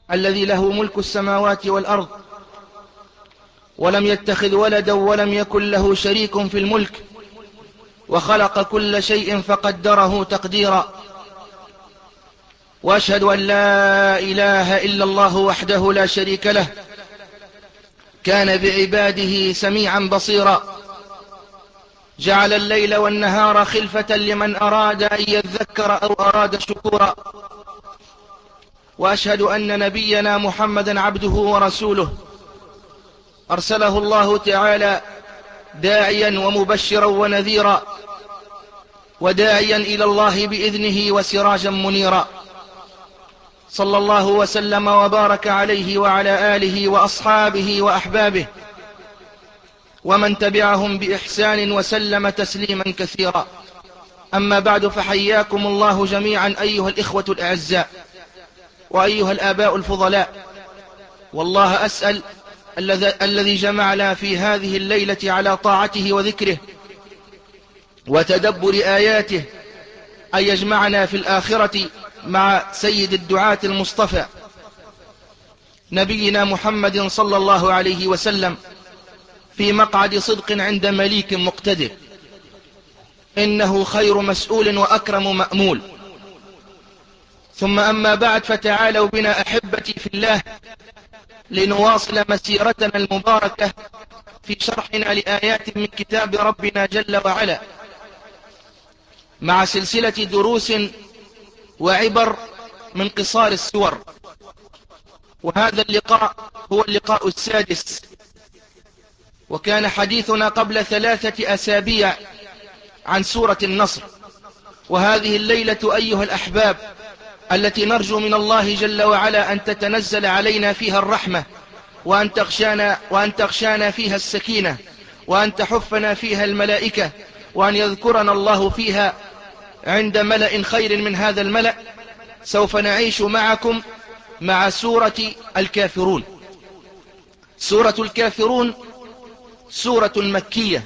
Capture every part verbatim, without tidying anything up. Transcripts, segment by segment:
الذي له ملك السماوات والأرض ولم يتخذ ولدا ولم يكن له شريك في الملك وخلق كل شيء فقدره تقديرا. وأشهد أن لا إله إلا الله وحده لا شريك له كان بعباده سميعا بصيرا، جعل الليل والنهار خلفة لمن أراد أن يذكر أو أراد شكورا. وأشهد أن نبينا محمدا عبده ورسوله أرسله الله تعالى داعيا ومبشرا ونذيرا وداعيا إلى الله بإذنه وسراجا منيرا، صلى الله وسلم وبارك عليه وعلى آله وأصحابه وأحبابه ومن تبعهم بإحسان وسلم تسليما كثيرا. أما بعد، فحياكم الله جميعا أيها الإخوة الأعزاء وأيها الآباء الفضلاء، والله أسأل الذي جمعنا في هذه الليلة على طاعته وذكره وتدبر آياته أن يجمعنا في الآخرة مع سيد الدعاة المصطفى نبينا محمد صلى الله عليه وسلم في مقعد صدق عند مليك مقتدر، إنه خير مسؤول وأكرم مأمول. ثم أما بعد، فتعالوا بنا أحبتي في الله لنواصل مسيرتنا المباركة في شرحنا لآيات من كتاب ربنا جل وعلا مع سلسلة دروس وعبر من قصار السور، وهذا اللقاء هو اللقاء السادس. وكان حديثنا قبل ثلاثة أسابيع عن سورة النصر، وهذه الليلة أيها الأحباب التي نرجو من الله جل وعلا أن تتنزل علينا فيها الرحمة، وأن تغشانا, وأن تغشانا فيها السكينة، وأن تحفنا فيها الملائكة، وأن يذكرنا الله فيها عند ملأ خير من هذا الملأ. سوف نعيش معكم مع سورة الكافرون. سورة الكافرون سورة مكية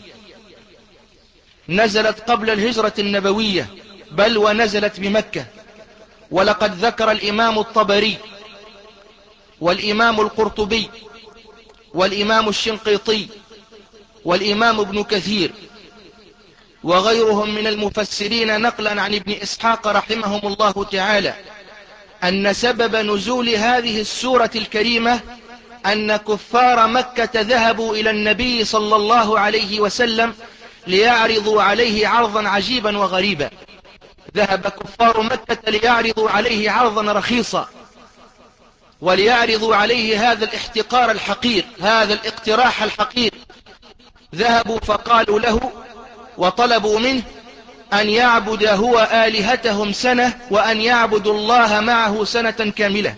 نزلت قبل الهجرة النبوية، بل ونزلت بمكة. ولقد ذكر الإمام الطبري والإمام القرطبي والإمام الشنقيطي والإمام ابن كثير وغيرهم من المفسرين نقلا عن ابن إسحاق رحمهم الله تعالى أن سبب نزول هذه السورة الكريمة أن كفار مكة ذهبوا إلى النبي صلى الله عليه وسلم ليعرضوا عليه عرضا عجيبا وغريبا. ذهب كفار مكة ليعرضوا عليه عرضا رخيصا، وليعرضوا عليه هذا الاحتقار الحقير، هذا الاقتراح الحقير. ذهبوا فقالوا له وطلبوا منه أن يعبد هو آلهتهم سنة وأن يعبدوا الله معه سنة كاملة.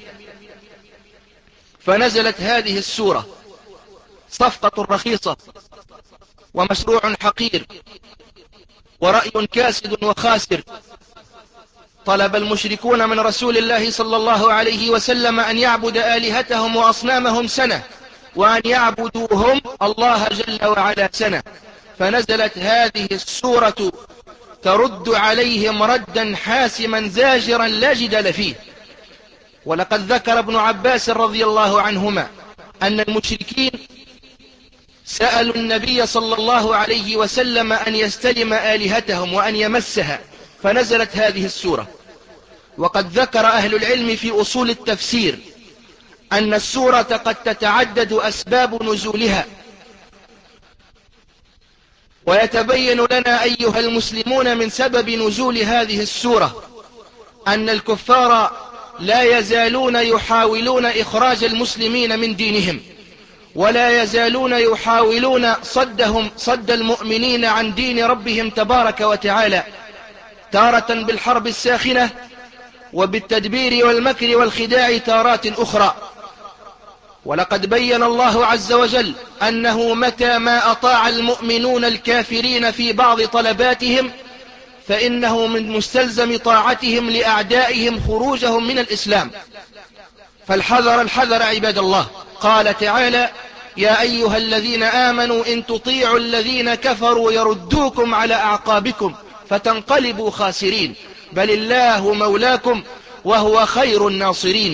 فنزلت هذه السورة، صفقة رخيصة ومشروع حقير ورأي كاسد وخاسر. طلب المشركون من رسول الله صلى الله عليه وسلم أن يعبد آلهتهم وأصنامهم سنة، وأن يعبدوهم الله جل وعلا سنة. فنزلت هذه السورة ترد عليهم ردا حاسما زاجرا لا جدال فيه. ولقد ذكر ابن عباس رضي الله عنهما أن المشركين سألوا النبي صلى الله عليه وسلم أن يستلم آلهتهم وأن يمسها، فنزلت هذه السورة. وقد ذكر أهل العلم في أصول التفسير أن السورة قد تتعدد أسباب نزولها، ويتبين لنا أيها المسلمون من سبب نزول هذه السورة أن الكفار لا يزالون يحاولون إخراج المسلمين من دينهم، ولا يزالون يحاولون صدهم صد المؤمنين عن دين ربهم تبارك وتعالى، تارة بالحرب الساخنة وبالتدبير والمكر والخداع تارات أخرى. ولقد بين الله عز وجل أنه متى ما أطاع المؤمنون الكافرين في بعض طلباتهم فإنه من مستلزم طاعتهم لأعدائهم خروجهم من الإسلام. فالحذر الحذر عباد الله. قال تعالى: يا أيها الذين آمنوا إن تطيعوا الذين كفروا يردوكم على أعقابكم فتنقلبوا خاسرين، بل الله مولاكم وهو خير الناصرين.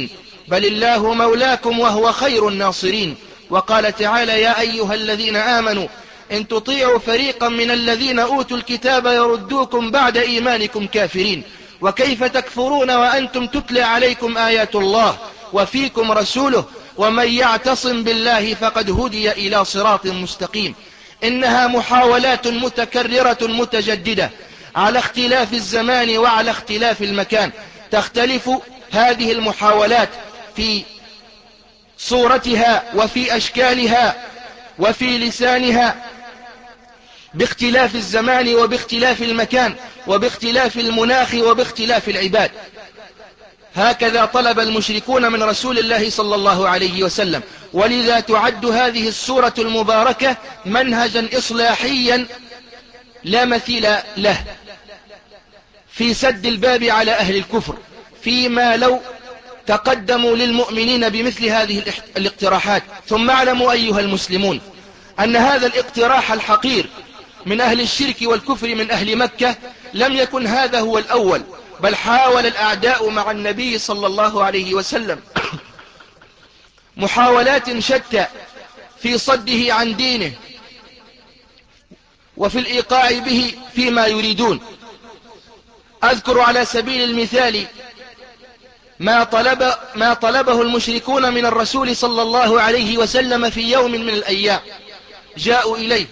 بل الله مولاكم وهو خير الناصرين. وقال تعالى يا أيها الذين آمنوا إن تطيعوا فريقا من الذين أوتوا الكتاب يردوكم بعد إيمانكم كافرين وكيف تكفرون وأنتم تتلى عليكم آيات الله وفيكم رسوله ومن يعتصم بالله فقد هدي إلى صراط مستقيم. إنها محاولات متكررة متجددة على اختلاف الزمان وعلى اختلاف المكان. تختلف هذه المحاولات في صورتها وفي أشكالها وفي لسانها باختلاف الزمان وباختلاف المكان وباختلاف المناخ وباختلاف العباد. هكذا طلب المشركون من رسول الله صلى الله عليه وسلم، ولذا تعد هذه السورة المباركة منهجا إصلاحيا لا مثيل له في سد الباب على أهل الكفر، فيما لو تقدموا للمؤمنين بمثل هذه الاقتراحات. ثم اعلموا أيها المسلمون أن هذا الاقتراح الحقير من أهل الشرك والكفر من أهل مكة لم يكن هذا هو الأول، بل حاول الأعداء مع النبي صلى الله عليه وسلم محاولات شتى في صده عن دينه وفي الإيقاع به فيما يريدون. أذكر على سبيل المثال ما طلب ما طلبه المشركون من الرسول صلى الله عليه وسلم في يوم من الأيام. جاءوا إليه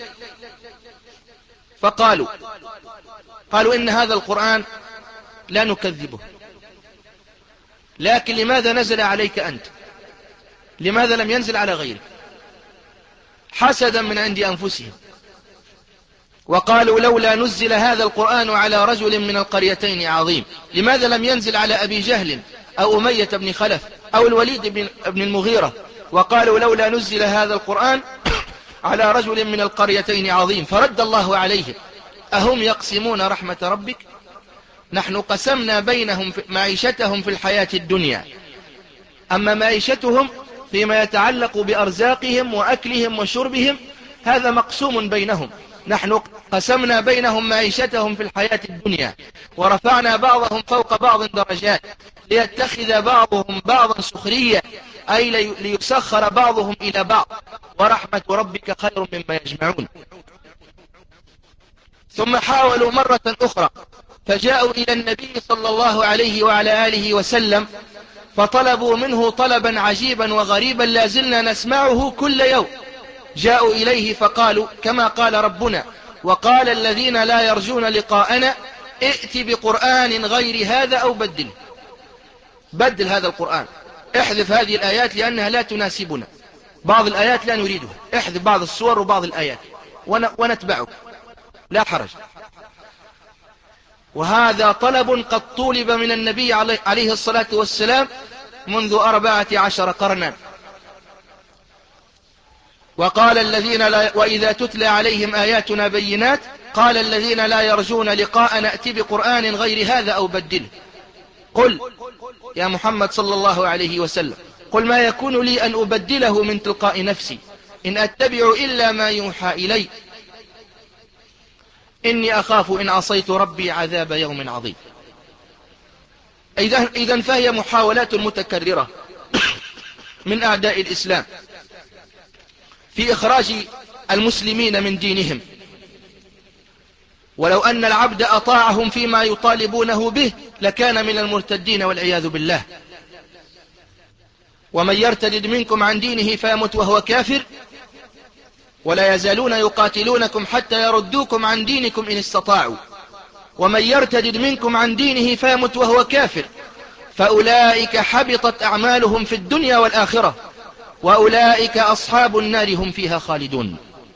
فقالوا قالوا إن هذا القرآن لا نكذبه، لكن لماذا نزل عليك أنت؟ لماذا لم ينزل على غيرك؟ حسدا من عند أنفسهم. وقالوا لولا نزل هذا القرآن على رجل من القريتين عظيم. لماذا لم ينزل على أبي جهل أو أمية بن خلف أو الوليد بن المغيرة؟ وقالوا لولا نزل هذا القرآن على رجل من القريتين عظيم. فرد الله عليهم أهم يقسمون رحمة ربك نحن قسمنا بينهم معيشتهم في الحياة الدنيا، أما معيشتهم فيما يتعلق بأرزاقهم وأكلهم وشربهم هذا مقسوم بينهم. نحن قسمنا بينهم معيشتهم في الحياة الدنيا ورفعنا بعضهم فوق بعض درجات ليتخذ بعضهم بعضا سخرية، أي ليسخر بعضهم إلى بعض، ورحمة ربك خير مما يجمعون. ثم حاولوا مرة أخرى فجاءوا إلى النبي صلى الله عليه وعلى آله وسلم فطلبوا منه طلبا عجيبا وغريبا لا زلنا نسمعه كل يوم. جاءوا إليه فقالوا كما قال ربنا وقال الذين لا يرجون لقاءنا ائت بقرآن غير هذا أو بدل بدل هذا القرآن، احذف هذه الآيات لأنها لا تناسبنا، بعض الآيات لا نريدها، احذف بعض الصور وبعض الآيات ونتبعك لا حرج. وهذا طلب قد طولب من النبي عليه الصلاة والسلام منذ أربعة عشر قرنا. وقال الذين لا وإذا تتلى عليهم آياتنا بينات قال الذين لا يرجون لقاء نأتي بقرآن غير هذا أو بدله. قل يا محمد صلى الله عليه وسلم قل ما يكون لي أن أبدله من تلقاء نفسي إن أتبع إلا ما يوحى إلي إني أخاف إن عصيت ربي عذاب يوم عظيم. إذن فهي محاولات متكررة من أعداء الإسلام في إخراج المسلمين من دينهم، ولو أن العبد أطاعهم فيما يطالبونه به لكان من المرتدين والعياذ بالله. ومن يرتد منكم عن دينه فيمت وهو كافر ولا يزالون يقاتلونكم حتى يردوكم عن دينكم إن استطاعوا ومن يرتد منكم عن دينه فيمت وهو كافر فأولئك حبطت أعمالهم في الدنيا والآخرة وأولئك أصحاب النار هم فيها خالدون.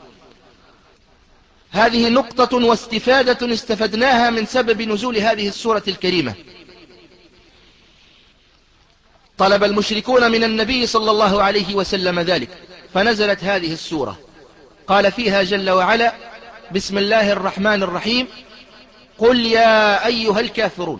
هذه نقطة واستفادة استفدناها من سبب نزول هذه السورة الكريمة. طلب المشركون من النبي صلى الله عليه وسلم ذلك فنزلت هذه السورة قال فيها جل وعلا بسم الله الرحمن الرحيم قل يا أيها الكافرون.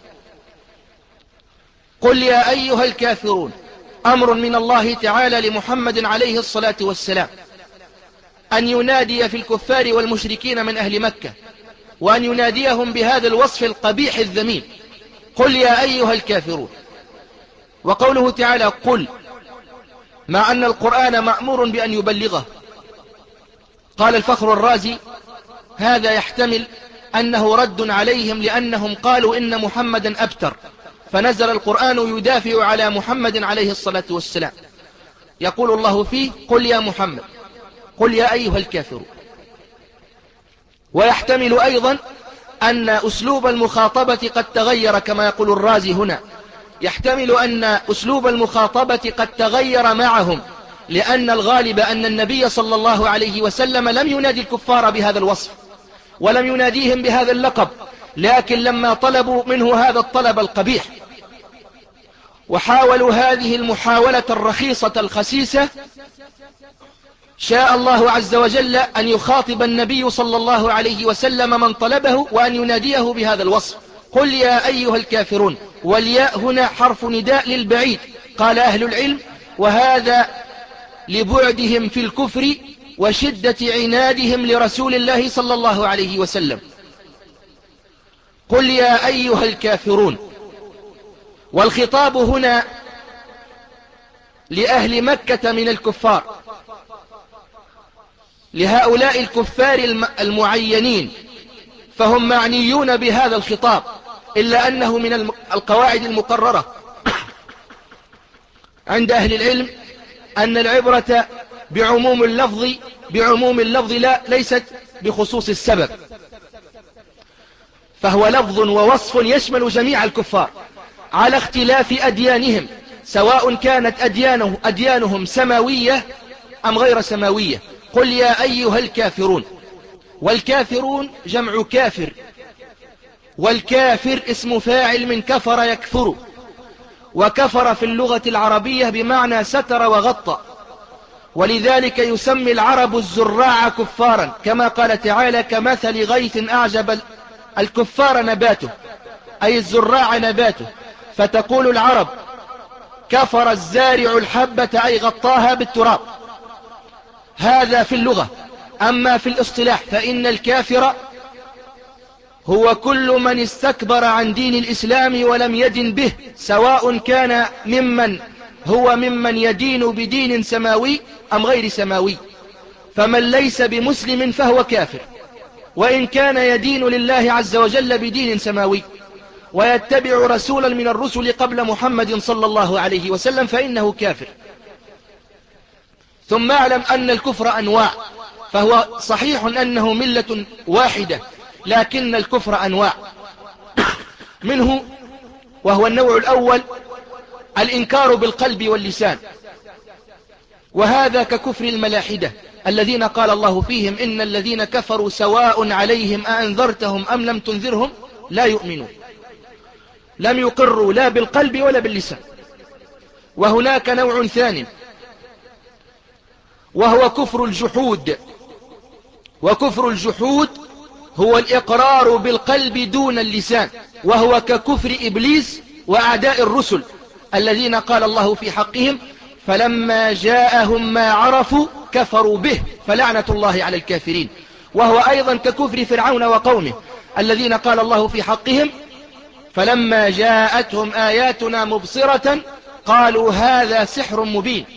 قل يا أيها الكافرون أمر من الله تعالى لمحمد عليه الصلاة والسلام أن ينادي في الكفار والمشركين من أهل مكة وأن يناديهم بهذا الوصف القبيح الذميم قل يا أيها الكافرون. وقوله تعالى قل، مع أن القرآن مأمور بأن يبلغه. قال الفخر الرازي هذا يحتمل أنه رد عليهم لأنهم قالوا إن محمدا أبتر، فنزل القرآن يدافع على محمد عليه الصلاة والسلام. يقول الله فيه قل يا محمد، قل يا أيها الكافرون. ويحتمل أيضا أن أسلوب المخاطبة قد تغير كما يقول الرازي هنا، يحتمل أن أسلوب المخاطبة قد تغير معهم، لأن الغالب أن النبي صلى الله عليه وسلم لم ينادي الكفار بهذا الوصف ولم يناديهم بهذا اللقب، لكن لما طلبوا منه هذا الطلب القبيح وحاولوا هذه المحاولة الرخيصة الخسيسة، شاء الله عز وجل أن يخاطب النبي صلى الله عليه وسلم من طلبه وأن يناديه بهذا الوصف قل يا أيها الكافرون. والياء هنا حرف نداء للبعيد، قال أهل العلم وهذا لبعدهم في الكفر وشدة عنادهم لرسول الله صلى الله عليه وسلم. قل يا أيها الكافرون. والخطاب هنا لأهل مكة من الكفار، لهؤلاء الكفار المعينين، فهم معنيون بهذا الخطاب، إلا أنه من القواعد المقررة عند أهل العلم أن العبرة بعموم اللفظ بعموم اللفظ لا ليست بخصوص السبب، فهو لفظ ووصف يشمل جميع الكفار على اختلاف أديانهم، سواء كانت أديانه أديانهم سماوية أم غير سماوية. قل يا أيها الكافرون. والكافرون جمع كافر، والكافر اسم فاعل من كفر يكفر، وكفر في اللغة العربية بمعنى ستر وغطى، ولذلك يسمي العرب الزراع كفارا، كما قال تعالى كمثل غيث أعجب الكفار نباته، أي الزراع نباته. فتقول العرب كفر الزارع الحبة، أي غطاها بالتراب. هذا في اللغة. أما في الاصطلاح فإن الكافر هو كل من استكبر عن دين الإسلام ولم يدن به، سواء كان ممن هو ممن يدين بدين سماوي أم غير سماوي. فمن ليس بمسلم فهو كافر، وإن كان يدين لله عز وجل بدين سماوي ويتبع رسولا من الرسل قبل محمد صلى الله عليه وسلم فإنه كافر. ثم اعلم أن الكفر أنواع، فهو صحيح أنه ملة واحدة، لكن الكفر أنواع. منه وهو النوع الأول الإنكار بالقلب واللسان، وهذا ككفر الملاحدة الذين قال الله فيهم إن الذين كفروا سواء عليهم أأنذرتهم أم لم تنذرهم لا يؤمنون. لم يقروا لا بالقلب ولا باللسان. وهناك نوع ثاني وهو كفر الجحود. وكفر الجحود هو الإقرار بالقلب دون اللسان، وهو ككفر إبليس وأعداء الرسل الذين قال الله في حقهم فلما جاءهم ما عرفوا كفروا به فلعنة الله على الكافرين. وهو أيضا ككفر فرعون وقومه الذين قال الله في حقهم فلما جاءتهم آياتنا مبصرة قالوا هذا سحر مبين.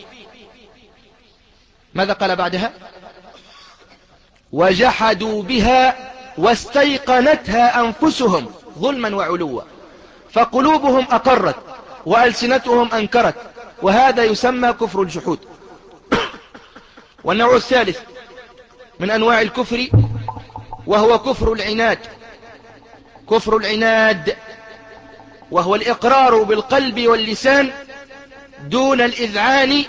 ماذا قال بعدها؟ وجحدوا بها واستيقنتها أنفسهم ظلما وعلوا، فقلوبهم أقرت وألسنتهم أنكرت، وهذا يسمى كفر الجحود. والنوع الثالث من أنواع الكفر وهو كفر العناد. كفر العناد وهو الإقرار بالقلب واللسان دون الإذعان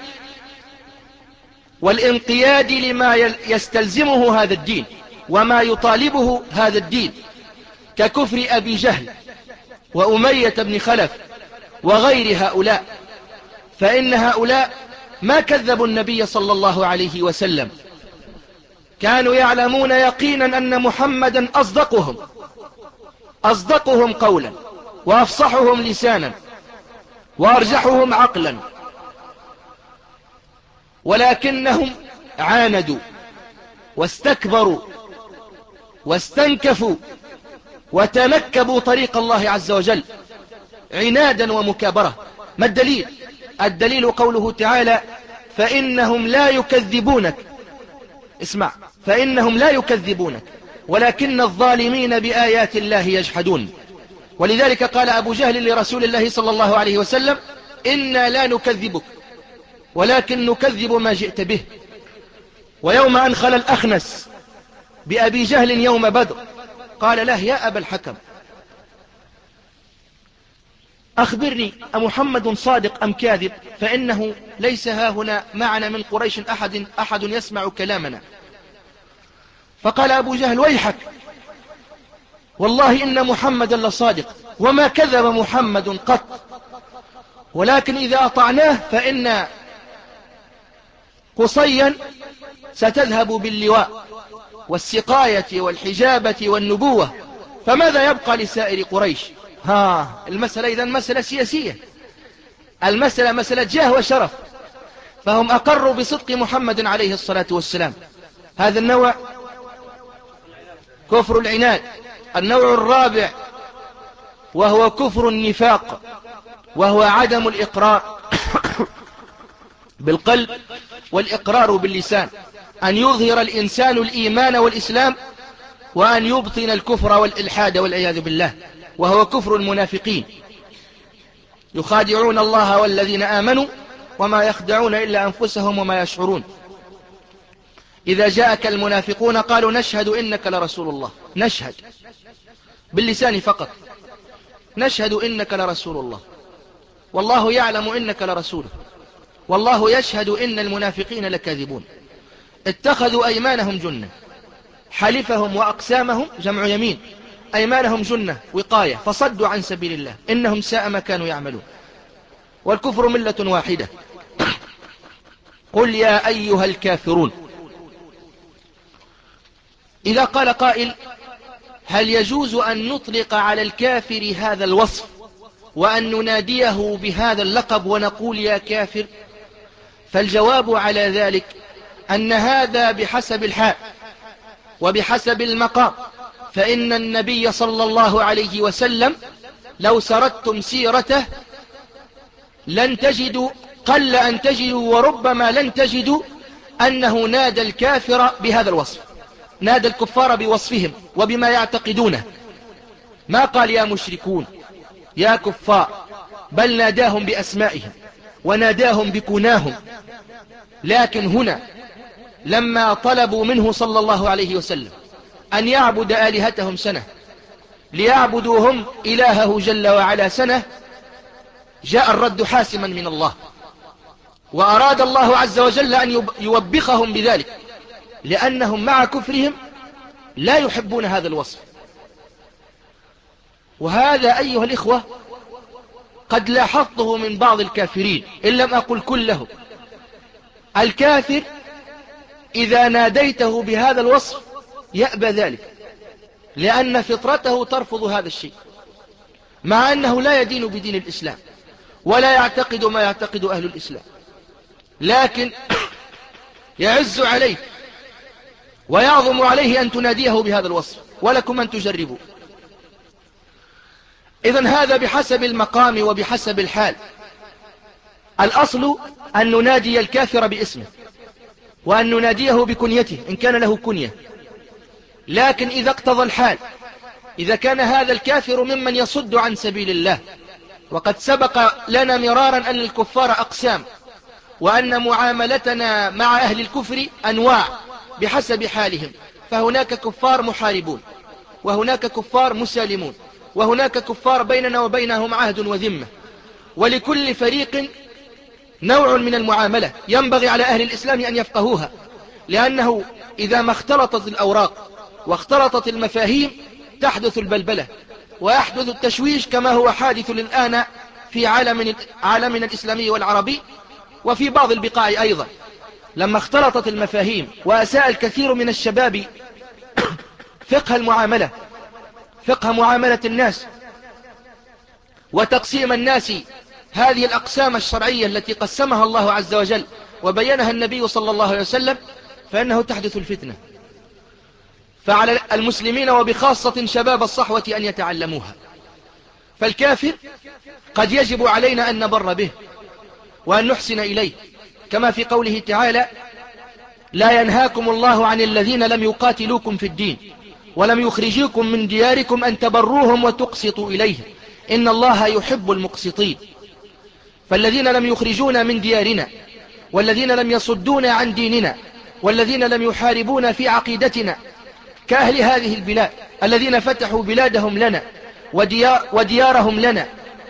والانقياد لما يستلزمه هذا الدين وما يطالبه هذا الدين، ككفر أبي جهل وأمية بن خلف وغير هؤلاء، فإن هؤلاء ما كذبوا النبي صلى الله عليه وسلم، كانوا يعلمون يقينا أن محمدا أصدقهم أصدقهم قولا وأفصحهم لسانا وأرجحهم عقلا، ولكنهم عاندوا واستكبروا واستنكفوا وتنكبوا طريق الله عز وجل عنادا ومكابرة. ما الدليل؟ الدليل قوله تعالى فإنهم لا يكذبونك. اسمع، فإنهم لا يكذبونك ولكن الظالمين بآيات الله يجحدون. ولذلك قال أبو جهل لرسول الله صلى الله عليه وسلم إنا لا نكذبك ولكن نكذب ما جئت به. ويوم أنخل الأخنس بأبي جهل يوم بدر قال له يا أبا الحكم أخبرني أمحمد صادق أم كاذب، فإنه ليس ها هنا معنا من قريش أحد, أحد يسمع كلامنا. فقال أبو جهل ويحك والله إن محمدا لصادق وما كذب محمد قط، ولكن إذا أطعناه فإن قصيا ستذهب باللواء والسقاية والحجابة والنبوة، فماذا يبقى لسائر قريش؟ ها المسألة إذن مسألة سياسية، المسألة مسألة جاه وشرف، فهم أقروا بصدق محمد عليه الصلاة والسلام. هذا النوع كفر العناد. النوع الرابع وهو كفر النفاق، وهو عدم الإقرار بالقلب والإقرار باللسان، أن يظهر الإنسان الإيمان والإسلام وأن يبطن الكفر والإلحاد والعياذ بالله، وهو كفر المنافقين. يخادعون الله والذين آمنوا وما يخدعون إلا أنفسهم وما يشعرون. إذا جاءك المنافقون قالوا نشهد إنك لرسول الله، نشهد باللسان فقط، نشهد إنك لرسول الله والله يعلم إنك لرسوله والله يشهد إن المنافقين لكاذبون. اتخذوا أيمانهم جنة، حلفهم وأقسامهم جمع يمين، أيمانهم جنة وقاية، فصدوا عن سبيل الله إنهم ساء ما كانوا يعملون. والكفر ملة واحدة. قل يا أيها الكافرون. إذا قال قائل هل يجوز أن نطلق على الكافر هذا الوصف وأن نناديه بهذا اللقب ونقول يا كافر؟ فالجواب على ذلك أن هذا بحسب الحال وبحسب المقام. فإن النبي صلى الله عليه وسلم لو سردتم سيرته لن تجدوا، قل أن تجدوا وربما لن تجدوا أنه نادى الكافر بهذا الوصف، نادى الكفار بوصفهم وبما يعتقدونه، ما قال يا مشركون يا كفار، بل ناداهم بأسمائهم وناداهم بكناهم. لكن هنا لما طلبوا منه صلى الله عليه وسلم أن يعبد آلهتهم سنة ليعبدوا هم إلهه جل وعلا سنة، جاء الرد حاسما من الله، وأراد الله عز وجل أن يوبخهم بذلك، لأنهم مع كفرهم لا يحبون هذا الوصف. وهذا أيها الإخوة قد لاحظته من بعض الكافرين إن لم أقل كلهم. الكافر إذا ناديته بهذا الوصف يأبى ذلك، لأن فطرته ترفض هذا الشيء، مع أنه لا يدين بدين الإسلام ولا يعتقد ما يعتقد أهل الإسلام، لكن يعز عليه ويعظم عليه أن تناديه بهذا الوصف، ولكم أن تجربوا. إذن هذا بحسب المقام وبحسب الحال. الأصل أن ننادي الكافر باسمه وأن نناديه بكنيته إن كان له كنية، لكن إذا اقتضى الحال، إذا كان هذا الكافر ممن يصد عن سبيل الله، وقد سبق لنا مرارا أن الكفار أقسام، وأن معاملتنا مع أهل الكفر أنواع بحسب حالهم، فهناك كفار محاربون، وهناك كفار مسالمون، وهناك كفار بيننا وبينهم عهد وذمة، ولكل فريق نوع من المعاملة ينبغي على أهل الإسلام أن يفقهوها، لأنه إذا ما اختلطت الأوراق واختلطت المفاهيم تحدث البلبلة ويحدث التشويش، كما هو حادث الآن في عالم عالمنا الإسلامي والعربي وفي بعض البقاع أيضا. لما اختلطت المفاهيم وأساء الكثير من الشباب فقه المعاملة، فقه معاملة الناس وتقسيم الناس هذه الأقسام الشرعية التي قسمها الله عز وجل وبينها النبي صلى الله عليه وسلم، فإنه تحدث الفتنة. فعلى المسلمين وبخاصة شباب الصحوة أن يتعلموها، فالكافر قد يجب علينا أن نبر به وأن نحسن إليه، كما في قوله تعالى: لا ينهاكم الله عن الذين لم يقاتلوكم في الدين ولم يخرجوكم من دياركم أن تبروهم وتقسطوا إليهم إن الله يحب المقسطين. فالذين لم يخرجونا من ديارنا، والذين لم يصدونا عن ديننا، والذين لم يحاربونا في عقيدتنا، كأهل هذه البلاد الذين فتحوا بلادهم لنا وديار وديارهم لنا،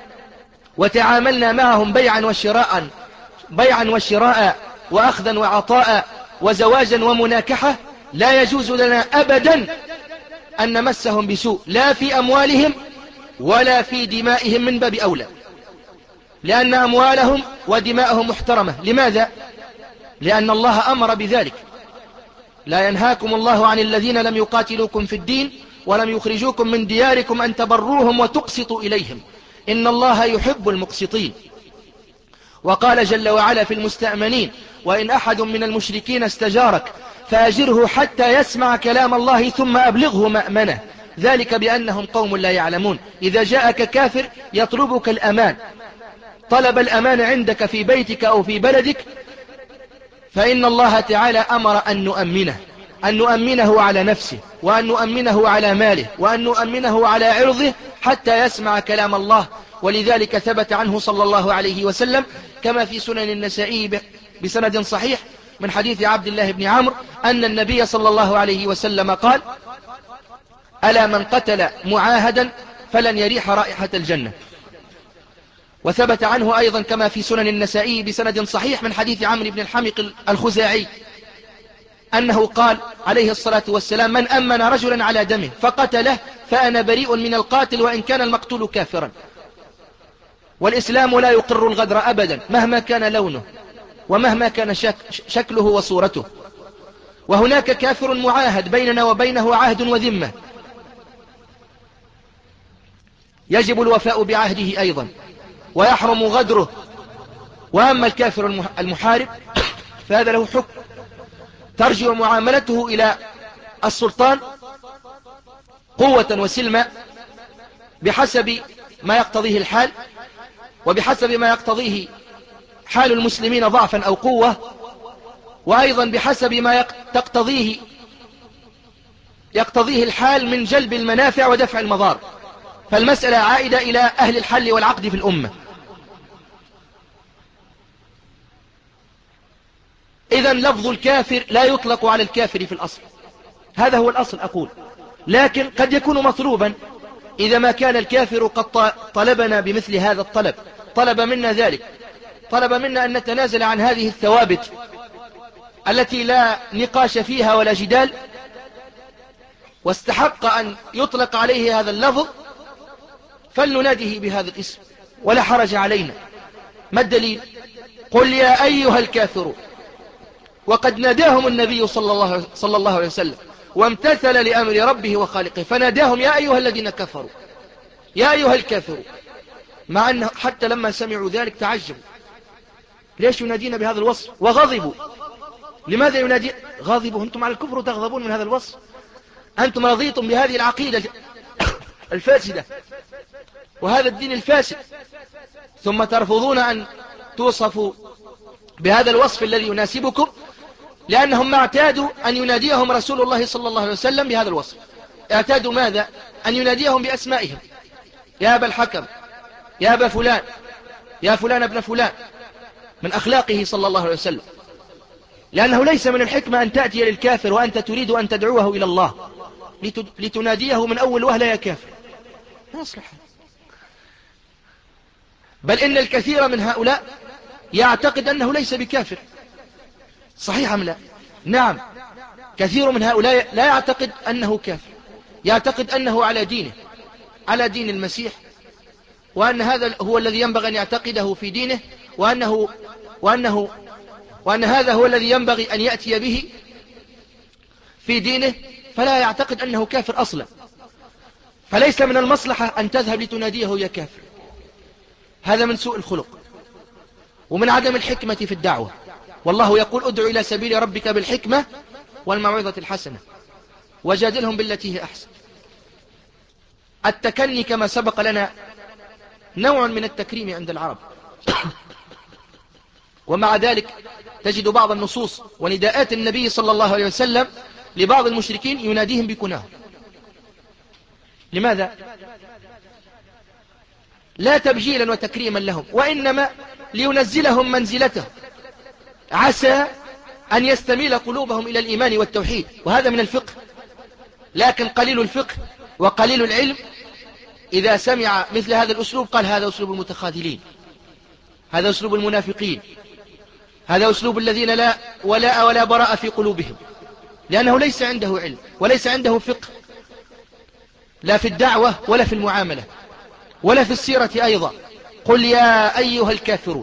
وتعاملنا معهم بيعا وشراء بيعا وشراء وأخذا وعطاء وزواجا ومناكحة، لا يجوز لنا أبدا أن نمسهم بسوء، لا في أموالهم ولا في دمائهم من باب أولى، لأن أموالهم ودماءهم محترمة. لماذا؟ لأن الله أمر بذلك: لا ينهاكم الله عن الذين لم يقاتلوكم في الدين ولم يخرجوكم من دياركم أن تبروهم وتقسطوا إليهم إن الله يحب المقسطين. وقال جل وعلا في المستأمنين: وإن أحد من المشركين استجارك فأجره حتى يسمع كلام الله ثم أبلغه مأمنه ذلك بأنهم قوم لا يعلمون. إذا جاءك كافر يطلبك الأمان، طلب الأمان عندك في بيتك أو في بلدك، فإن الله تعالى أمر أن نؤمنه، أن نؤمنه على نفسه، وأن نؤمنه على ماله، وأن نؤمنه على عرضه حتى يسمع كلام الله. ولذلك ثبت عنه صلى الله عليه وسلم كما في سنن النسائي بسند صحيح من حديث عبد الله بن عمرو أن النبي صلى الله عليه وسلم قال: ألا من قتل معاهدا فلن يريح رائحة الجنة. وثبت عنه أيضا كما في سنن النسائي بسند صحيح من حديث عمرو بن الحمق الخزاعي أنه قال عليه الصلاة والسلام: من أمن رجلا على دمه فقتله فأنا بريء من القاتل وإن كان المقتول كافرا. والإسلام لا يقر الغدر أبدا مهما كان لونه ومهما كان شك شكله وصورته. وهناك كافر معاهد بيننا وبينه عهد وذمة، يجب الوفاء بعهده أيضا ويحرم غدره. وأما الكافر المحارب فهذا له حكم، ترجع معاملته إلى السلطان قوة وسلمة بحسب ما يقتضيه الحال، وبحسب ما يقتضيه حال المسلمين ضعفا أو قوة، وأيضا بحسب ما تقتضيه يقتضيه الحال من جلب المنافع ودفع المضار. فالمسألة عائدة إلى أهل الحل والعقد في الأمة. إذن لفظ الكافر لا يطلق على الكافر في الأصل، هذا هو الأصل أقول، لكن قد يكون مطلوبا إذا ما كان الكافر قد طلبنا بمثل هذا الطلب، طلب منا ذلك، طلب منا أن نتنازل عن هذه الثوابت التي لا نقاش فيها ولا جدال، واستحق أن يطلق عليه هذا اللفظ، فلنناديه بهذا الاسم ولا حرج علينا. ما الدليل؟ قل يا أيها الكافرون، وقد ناداهم النبي صلى الله, صلى الله عليه وسلم وامتثل لأمر ربه وخالقه فناداهم يا أيها الذين كفروا، يا أيها الكافرون، مع أنه حتى لما سمعوا ذلك تعجبوا، ليش ينادينا بهذا الوصف؟ وغضبوا. لماذا ينادي؟ غضبوا، أنتم على الكفر تغضبون من هذا الوصف، أنتم رضيتم بهذه العقيدة الفاسدة وهذا الدين الفاسد، ثم ترفضون أن توصفوا بهذا الوصف الذي يناسبكم، لأنهم ما اعتادوا أن يناديهم رسول الله صلى الله عليه وسلم بهذا الوصف. اعتادوا ماذا؟ أن يناديهم بأسمائهم، يا أبا الحكم، يا أبا فلان، يا فلان ابن فلان، من أخلاقه صلى الله عليه وسلم. لأنه ليس من الحكمة أن تأتي للكافر وأنت تريد أن تدعوه إلى الله لتناديه من أول وهلة يا كافر، لا يصلح. بل إن الكثير من هؤلاء يعتقد أنه ليس بكافر، صحيح أم لا؟ نعم، كثير من هؤلاء لا يعتقد أنه كافر، يعتقد أنه على دينه، على دين المسيح، وأن هذا هو الذي ينبغي أن يعتقده في دينه، وأنه, وأنه وأن هذا هو الذي ينبغي أن يأتي به في دينه، فلا يعتقد أنه كافر أصلا. فليس من المصلحة أن تذهب لتناديه يا كافر، هذا من سوء الخلق ومن عدم الحكمة في الدعوة. والله يقول ادعو إلى سبيل ربك بالحكمة والموعظة الحسنة وجادلهم بالتي هي أحسن. التكني كما سبق لنا نوع من التكريم عند العرب. ومع ذلك تجد بعض النصوص ونداءات النبي صلى الله عليه وسلم لبعض المشركين يناديهم بكناه. لماذا؟ لا تبجيلا وتكريما لهم، وإنما لينزلهم منزلته، عسى أن يستميل قلوبهم إلى الإيمان والتوحيد، وهذا من الفقه. لكن قليل الفقه وقليل العلم إذا سمع مثل هذا الأسلوب قال هذا أسلوب المتخاذلين، هذا أسلوب المنافقين، هذا أسلوب الذين لا ولاء ولا براء في قلوبهم، لأنه ليس عنده علم وليس عنده فقه، لا في الدعوة ولا في المعاملة ولا في السيرة أيضا. قل يا أيها الكافرون،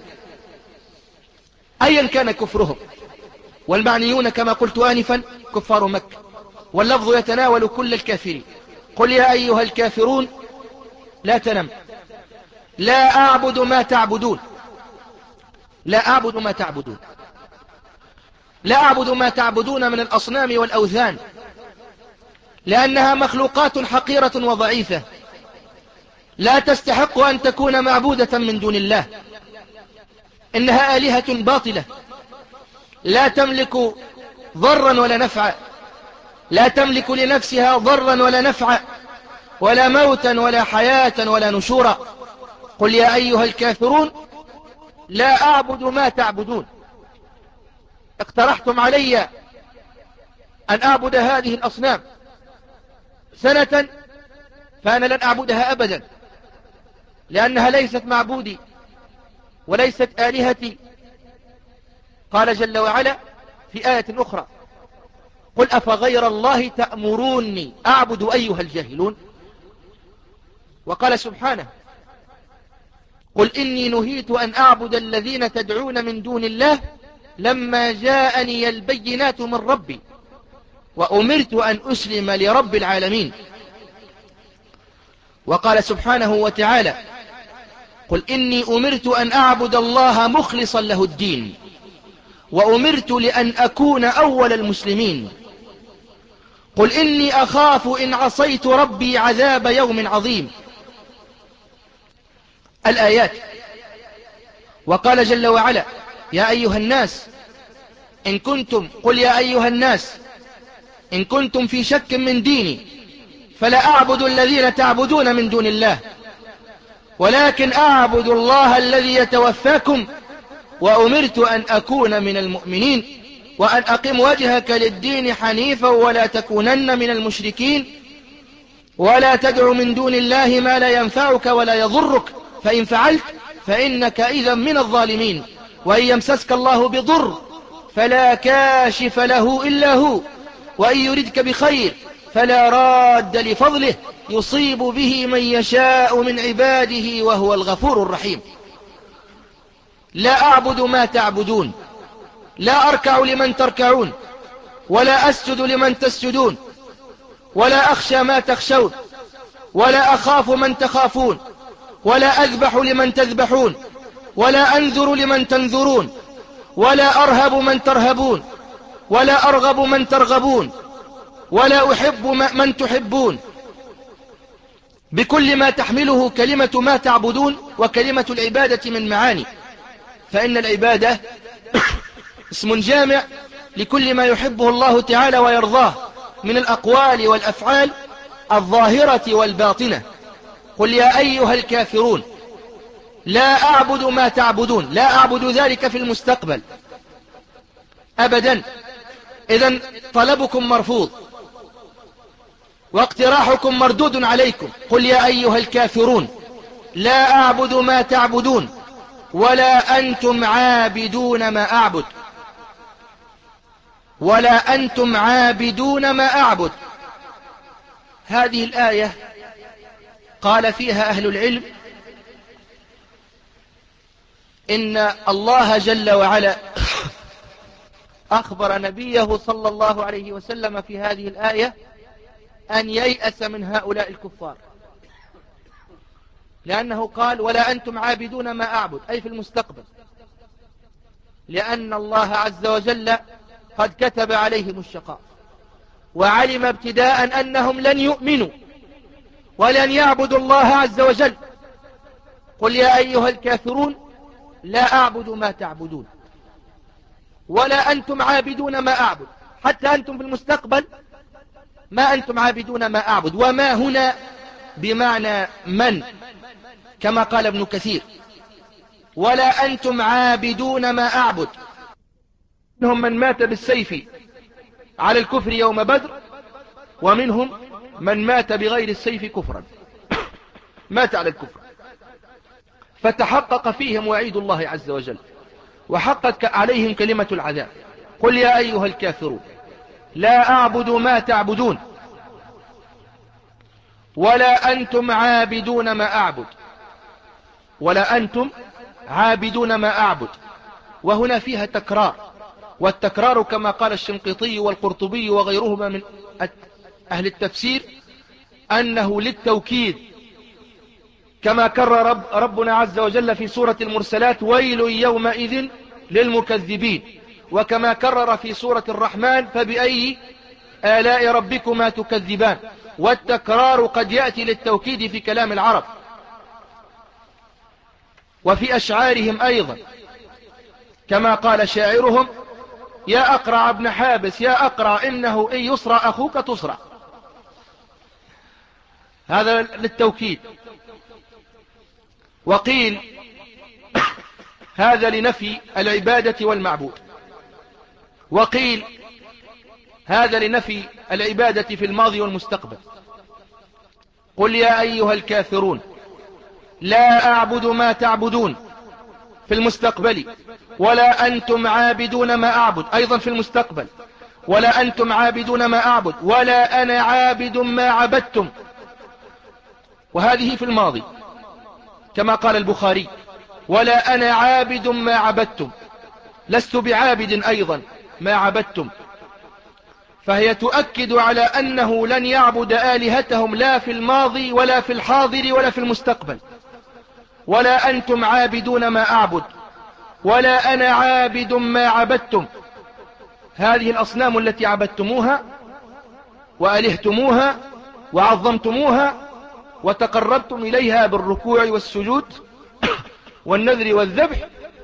أيا كان كفرهم، والمعنيون كما قلت آنفا كفار مكة، واللفظ يتناول كل الكافرين. قل يا أيها الكافرون لا تنم، لا أعبد ما تعبدون، لا أعبد ما تعبدون، لا أعبد ما تعبدون من الأصنام والأوثان، لأنها مخلوقات حقيرة وضعيفة لا تستحق أن تكون معبودة من دون الله. إنها آلهة باطلة لا تملك ضرا ولا نفعا، لا تملك لنفسها ضرا ولا نفعا ولا موتا ولا حياة ولا نشورا. قل يا أيها الكافرون لا أعبد ما تعبدون. اقترحتم علي أن أعبد هذه الأصنام سنة، فأنا لن أعبدها أبدا، لأنها ليست معبودي وليست آلهتي. قال جل وعلا في آية أخرى قل أفغير الله تأمروني أعبد أيها الجاهلون. وقال سبحانه قل إني نهيت أن أعبد الذين تدعون من دون الله لما جاءني البينات من ربي وأمرت أن أسلم لرب العالمين. وقال سبحانه وتعالى قل إني أمرت أن أعبد الله مخلصا له الدين وأمرت لأن أكون أول المسلمين. قل إني أخاف إن عصيت ربي عذاب يوم عظيم. الآيات. وقال جل وعلا يا أيها الناس إن كنتم قل يا أيها الناس إن كنتم في شك من ديني فلا أعبد الذين تعبدون من دون الله ولكن أعبد الله الذي يتوفاكم وأمرت أن أكون من المؤمنين وأن أقم وجهك للدين حنيفا ولا تكونن من المشركين ولا تدع من دون الله ما لا ينفعك ولا يضرك فإن فعلت فإنك إذا من الظالمين. وإن يمسسك الله بضر فلا كاشف له إلا هو وإن يردك بخير فلا راد لفضله يصيب به من يشاء من عباده وهو الغفور الرحيم. لا أعبد ما تعبدون، لا أركع لمن تركعون ولا أسجد لمن تسجدون ولا أخشى ما تخشون ولا أخاف من تخافون ولا أذبح لمن تذبحون ولا أنذر لمن تنذرون ولا أرهب من ترهبون ولا أرغب من ترغبون ولا أحب من تحبون، بكل ما تحمله كلمة ما تعبدون وكلمة العبادة من معاني. فإن العبادة اسم جامع لكل ما يحبه الله تعالى ويرضاه من الأقوال والأفعال الظاهرة والباطنة. قل يا أيها الكافرون لا أعبد ما تعبدون، لا أعبد ذلك في المستقبل أبدا. إذن طلبكم مرفوض واقتراحكم مردود عليكم. قل يا أيها الكافرون لا أعبد ما تعبدون ولا أنتم عابدون ما أعبد، ولا أنتم عابدون ما أعبد. هذه الآية قال فيها أهل العلم إن الله جل وعلا أخبر نبيه صلى الله عليه وسلم في هذه الآية أن ييأس من هؤلاء الكفار، لأنه قال ولا أنتم عابدون ما أعبد، أي في المستقبل، لأن الله عز وجل قد كتب عليهم الشقاء وعلم ابتداء أنهم لن يؤمنوا ولن يعبدوا الله عز وجل قل يا أيها الكافرون لا أعبد ما تعبدون ولا أنتم عابدون ما أعبد. حتى أنتم في المستقبل ما أنتم عابدون ما أعبد. وما هنا بمعنى من، كما قال ابن كثير، ولا أنتم عابدون ما أعبد. منهم من مات بالسيف على الكفر يوم بدر، ومنهم من مات بغير السيف كفرا، مات على الكفر، فتحقق فيهم وعيد الله عز وجل، وحقت عليهم كلمة العذاب. قل يا أيها الكافرون لا أعبد ما تعبدون ولا أنتم عابدون ما أعبد. ولا أنتم عابدون ما أعبد، وهنا فيها تكرار، والتكرار كما قال الشنقيطي والقرطبي وغيرهما من أهل التفسير أنه للتوكيد، كما كرر رب ربنا عز وجل في سورة المرسلات ويل يومئذ للمكذبين، وكما كرر في سورة الرحمن فبأي آلاء ربكما تكذبان. والتكرار قد يأتي للتوكيد في كلام العرب وفي أشعارهم أيضا، كما قال شاعرهم يا أقرع ابن حابس يا أقرع إنه إن يصرع أخوك تصرع. هذا للتوكيد. وقيل هذا لنفي العبادة والمعبود، وقيل هذا لنفي العبادة في الماضي والمستقبل. قل يا أيها الكافرون لا أعبد ما تعبدون في المستقبل ولا أنتم عابدون ما أعبد أيضا في المستقبل، ولا أنتم عابدون ما أعبد ولا أنا عابد ما عبدتم، وهذه في الماضي كما قال البخاري ولا أنا عابد ما عبدتم، لست بعابد أيضا ما عبدتم، فهي تؤكد على أنه لن يعبد آلهتهم لا في الماضي ولا في الحاضر ولا في المستقبل. ولا أنتم عابدون ما أعبد ولا أنا عابد ما عبدتم، هذه الأصنام التي عبدتموها وألهتموها وعظمتموها وتقربتم إليها بالركوع والسجود والنذر والذبح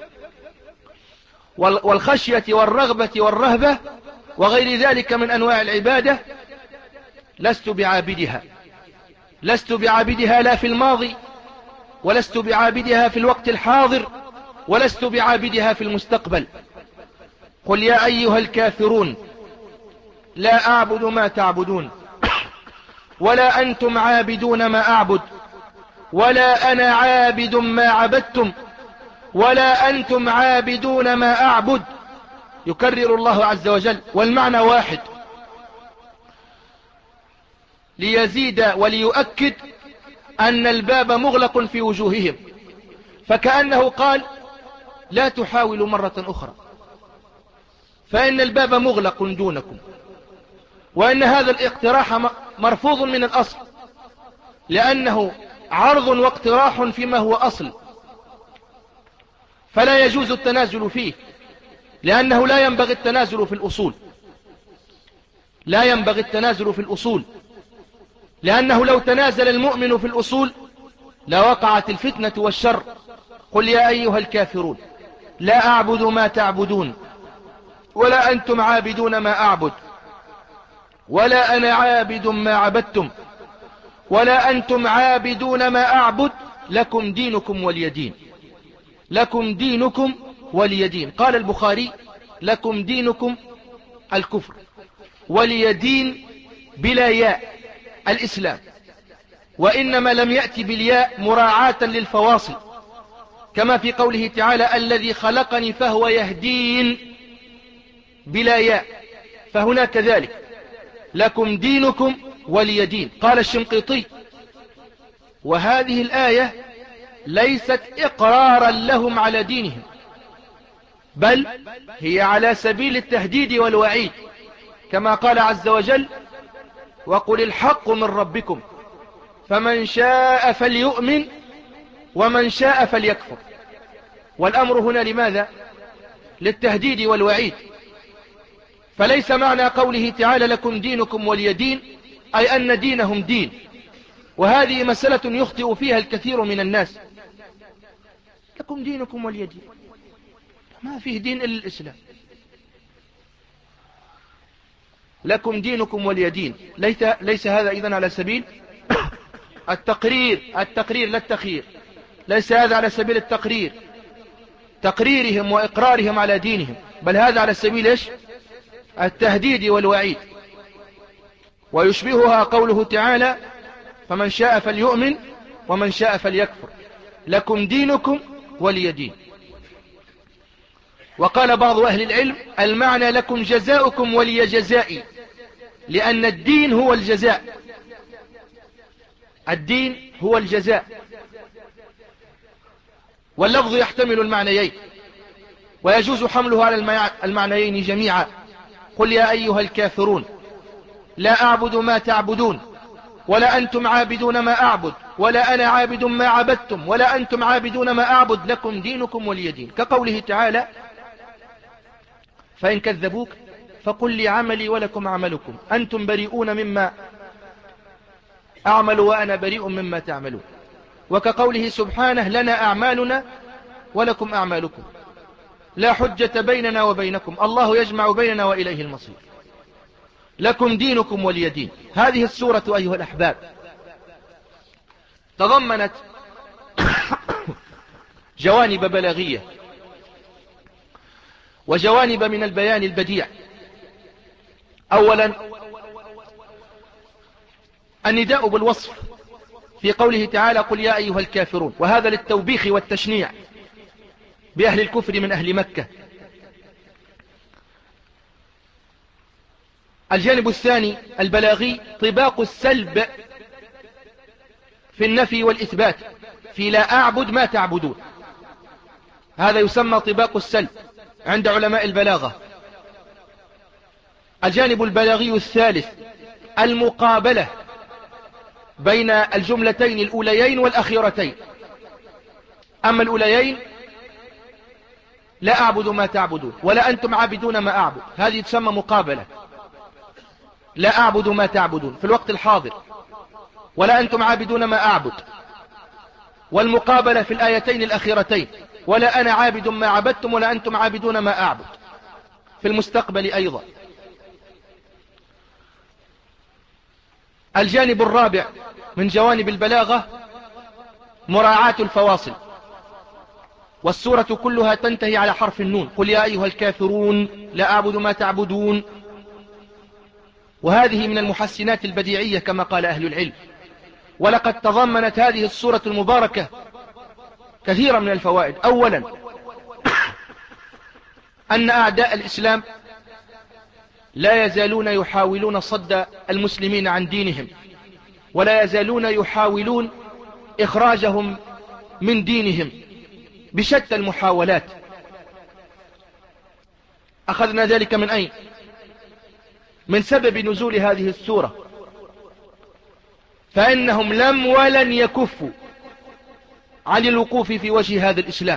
والخشية والرغبة والرهبة وغير ذلك من أنواع العبادة، لست بعابدها، لست بعابدها لا في الماضي ولست بعابدها في الوقت الحاضر ولست بعابدها في المستقبل. قل يا أيها الكافرون لا أعبد ما تعبدون ولا أنتم عابدون ما أعبد ولا أنا عابد ما عبدتم ولا أنتم عابدون ما أعبد. يكرر الله عز وجل والمعنى واحد ليزيد وليؤكد أن الباب مغلق في وجوههم، فكأنه قال لا تحاولوا مرة أخرى فإن الباب مغلق دونكم، وأن هذا الاقتراح مرفوض من الأصل لأنه عرض واقتراح فيما هو أصل، فلا يجوز التنازل فيه لأنه لا ينبغي التنازل في الأصول، لا ينبغي التنازل في الأصول لأنه لو تنازل المؤمن في الأصول لوقعت الفتنة والشر. قل يا أيها الكافرون لا أعبد ما تعبدون ولا أنتم عابدون ما أعبد ولا أنا عابد ما عبدتم ولا أنتم عابدون ما أعبد لكم دينكم ولي دين، لكم دينكم ولي دين. قال البخاري لكم دينكم الكفر، ولي دين بلا ياء الإسلام، وإنما لم يأتي بالياء مراعاة للفواصل كما في قوله تعالى الذي خلقني فهو يهدين بلا ياء، فهنا كذلك لكم دينكم ولي دين. قال الشنقيطي وهذه الآية ليست إقرارا لهم على دينهم بل هي على سبيل التهديد والوعيد، كما قال عز وجل وقل الحق من ربكم فمن شاء فليؤمن ومن شاء فليكفر. والأمر هنا لماذا؟ للتهديد والوعيد. فليس معنى قوله تعالى لكم دينكم ولي دين أي أن دينهم دين، وهذه مسألة يخطئ فيها الكثير من الناس، لكم دينكم ولي دين. ما فيه دين إلا الإسلام. لكم دينكم ولي دين، ليس, ليس هذا إذن على سبيل التقرير التقرير لا التخيير، ليس هذا على سبيل التقرير تقريرهم وإقرارهم على دينهم، بل هذا على سبيل إيش؟ التهديد والوعيد. ويشبهها قوله تعالى فمن شاء فليؤمن ومن شاء فليكفر لكم دينكم ولي دين. وقال بعض أهل العلم المعنى لكم جزاؤكم ولي جزائي، لأن الدين هو الجزاء، الدين هو الجزاء، واللفظ يحتمل المعنيين ويجوز حمله على المعنيين جميعا. قل يا أيها الكافرون لا أعبد ما تعبدون ولا أنتم عابدون ما أعبد ولا أنا عابد ما عبدتم ولا أنتم عابدون ما أعبد لكم دينكم ولي دين. كقوله تعالى فإن كذبوك فقل لي عملي ولكم عملكم أنتم بريئون مما أعمل وأنا بريء مما تعملون. وكقوله سبحانه لنا أعمالنا ولكم أعمالكم لا حجة بيننا وبينكم الله يجمع بيننا وإليه المصير لكم دينكم ولي دين. هذه السورة أيها الأحباب تضمنت جوانب بلاغية وجوانب من البيان البديع. أولا النداء بالوصف في قوله تعالى قل يا أيها الكافرون، وهذا للتوبيخ والتشنيع بأهل الكفر من أهل مكة. الجانب الثاني البلاغي طباق السلب في النفي والإثبات في لا أعبد ما تعبدون، هذا يسمى طباق السلب عند علماء البلاغة. الجانب البلاغي الثالث المقابلة بين الجملتين الأوليين والأخيرتين. أما الأوليين لا أعبد ما تعبدون ولا أنتم عابدون ما أعبد، هذه تسمى مقابلة. لا أعبد ما تعبدون في الوقت الحاضر ولا أنتم عابدون ما أعبد، والمقابلة في الآيتين الأخيرتين ولا أنا عابد ما عبدتم ولا أنتم عابدون ما أعبد في المستقبل أيضا. الجانب الرابع من جوانب البلاغة مراعاة الفواصل، والسورة كلها تنتهي على حرف النون قل يا أيها الكافرون لا أعبد ما تعبدون، وهذه من المحسنات البديعية كما قال أهل العلم. ولقد تضمنت هذه السورة المباركة كثيرا من الفوائد. أولا أن أعداء الإسلام لا يزالون يحاولون صد المسلمين عن دينهم، ولا يزالون يحاولون إخراجهم من دينهم بشتى المحاولات. أخذنا ذلك من أين؟ من سبب نزول هذه السورة، فإنهم لم ولن يكفوا عن الوقوف في وجه هذا الإسلام،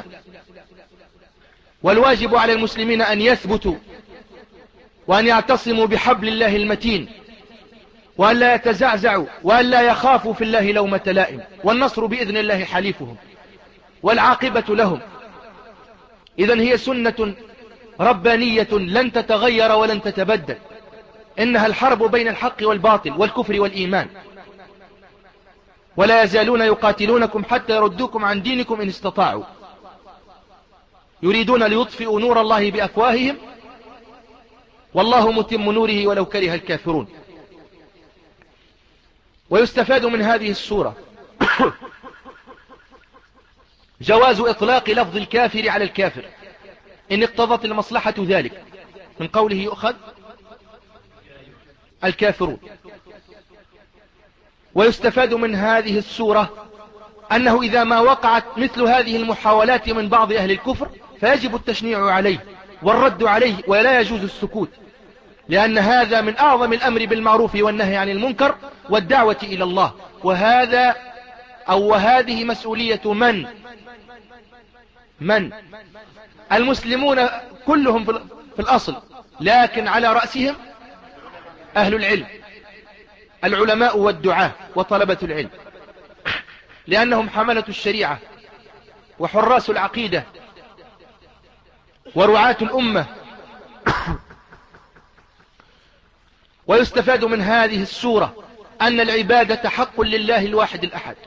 والواجب على المسلمين أن يثبتوا وأن يعتصموا بحبل الله المتين وأن لا يتزعزعوا وأن لا يخافوا في الله لومة لائم، والنصر بإذن الله حليفهم والعاقبة لهم. إذن هي سنة ربانية لن تتغير ولن تتبدل، إنها الحرب بين الحق والباطل والكفر والإيمان، ولا يزالون يقاتلونكم حتى يردوكم عن دينكم إن استطاعوا يريدون ليطفئوا نور الله بأفواههم والله متم نوره ولو كره الكافرون. ويستفاد من هذه السورة جواز إطلاق لفظ الكافر على الكافر إن اقتضت المصلحة ذلك، من قوله يؤخذ الكافرون. ويستفاد من هذه السورة أنه إذا ما وقعت مثل هذه المحاولات من بعض أهل الكفر فيجب التشنيع عليه والرد عليه، ولا يجوز السكوت، لأن هذا من أعظم الأمر بالمعروف والنهي عن المنكر والدعوة إلى الله. وهذا أو وهذه مسؤولية من من المسلمون كلهم في الأصل، لكن على رأسهم أهل العلم، العلماء والدعاة وطلبة العلم، لأنهم حملة الشريعة وحراس العقيدة ورعاة الأمة. ويستفاد من هذه السورة أن العبادة حق لله الواحد الأحد.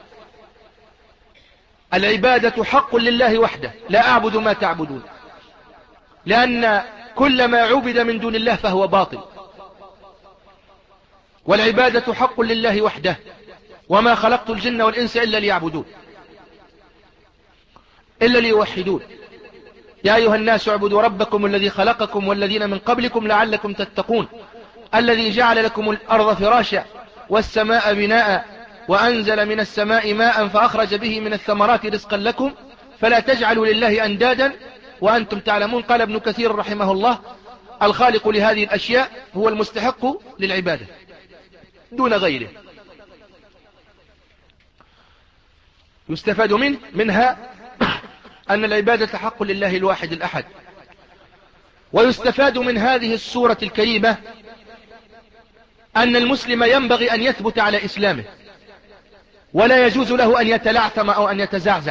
العبادة حق لله وحده، لا أعبد ما تعبدون، لأن كل ما عبد من دون الله فهو باطل. والعبادة حق لله وحده، وما خلقت الجن والإنس إلا ليعبدون، إلا ليوحدون. يا أيها الناس اعبدوا ربكم الذي خلقكم والذين من قبلكم لعلكم تتقون الذي جعل لكم الأرض فراشا والسماء بناء وأنزل من السماء ماء فأخرج به من الثمرات رزقا لكم فلا تجعلوا لله أندادا وأنتم تعلمون. قال ابن كثير رحمه الله: الخالق لهذه الأشياء هو المستحق للعبادة دون غيره. يستفاد منه منها أن العبادة حق لله الواحد الأحد. ويستفاد من هذه السورة الكريمة أن المسلم ينبغي أن يثبت على إسلامه، ولا يجوز له أن يتلعثم أو أن يتزعزع،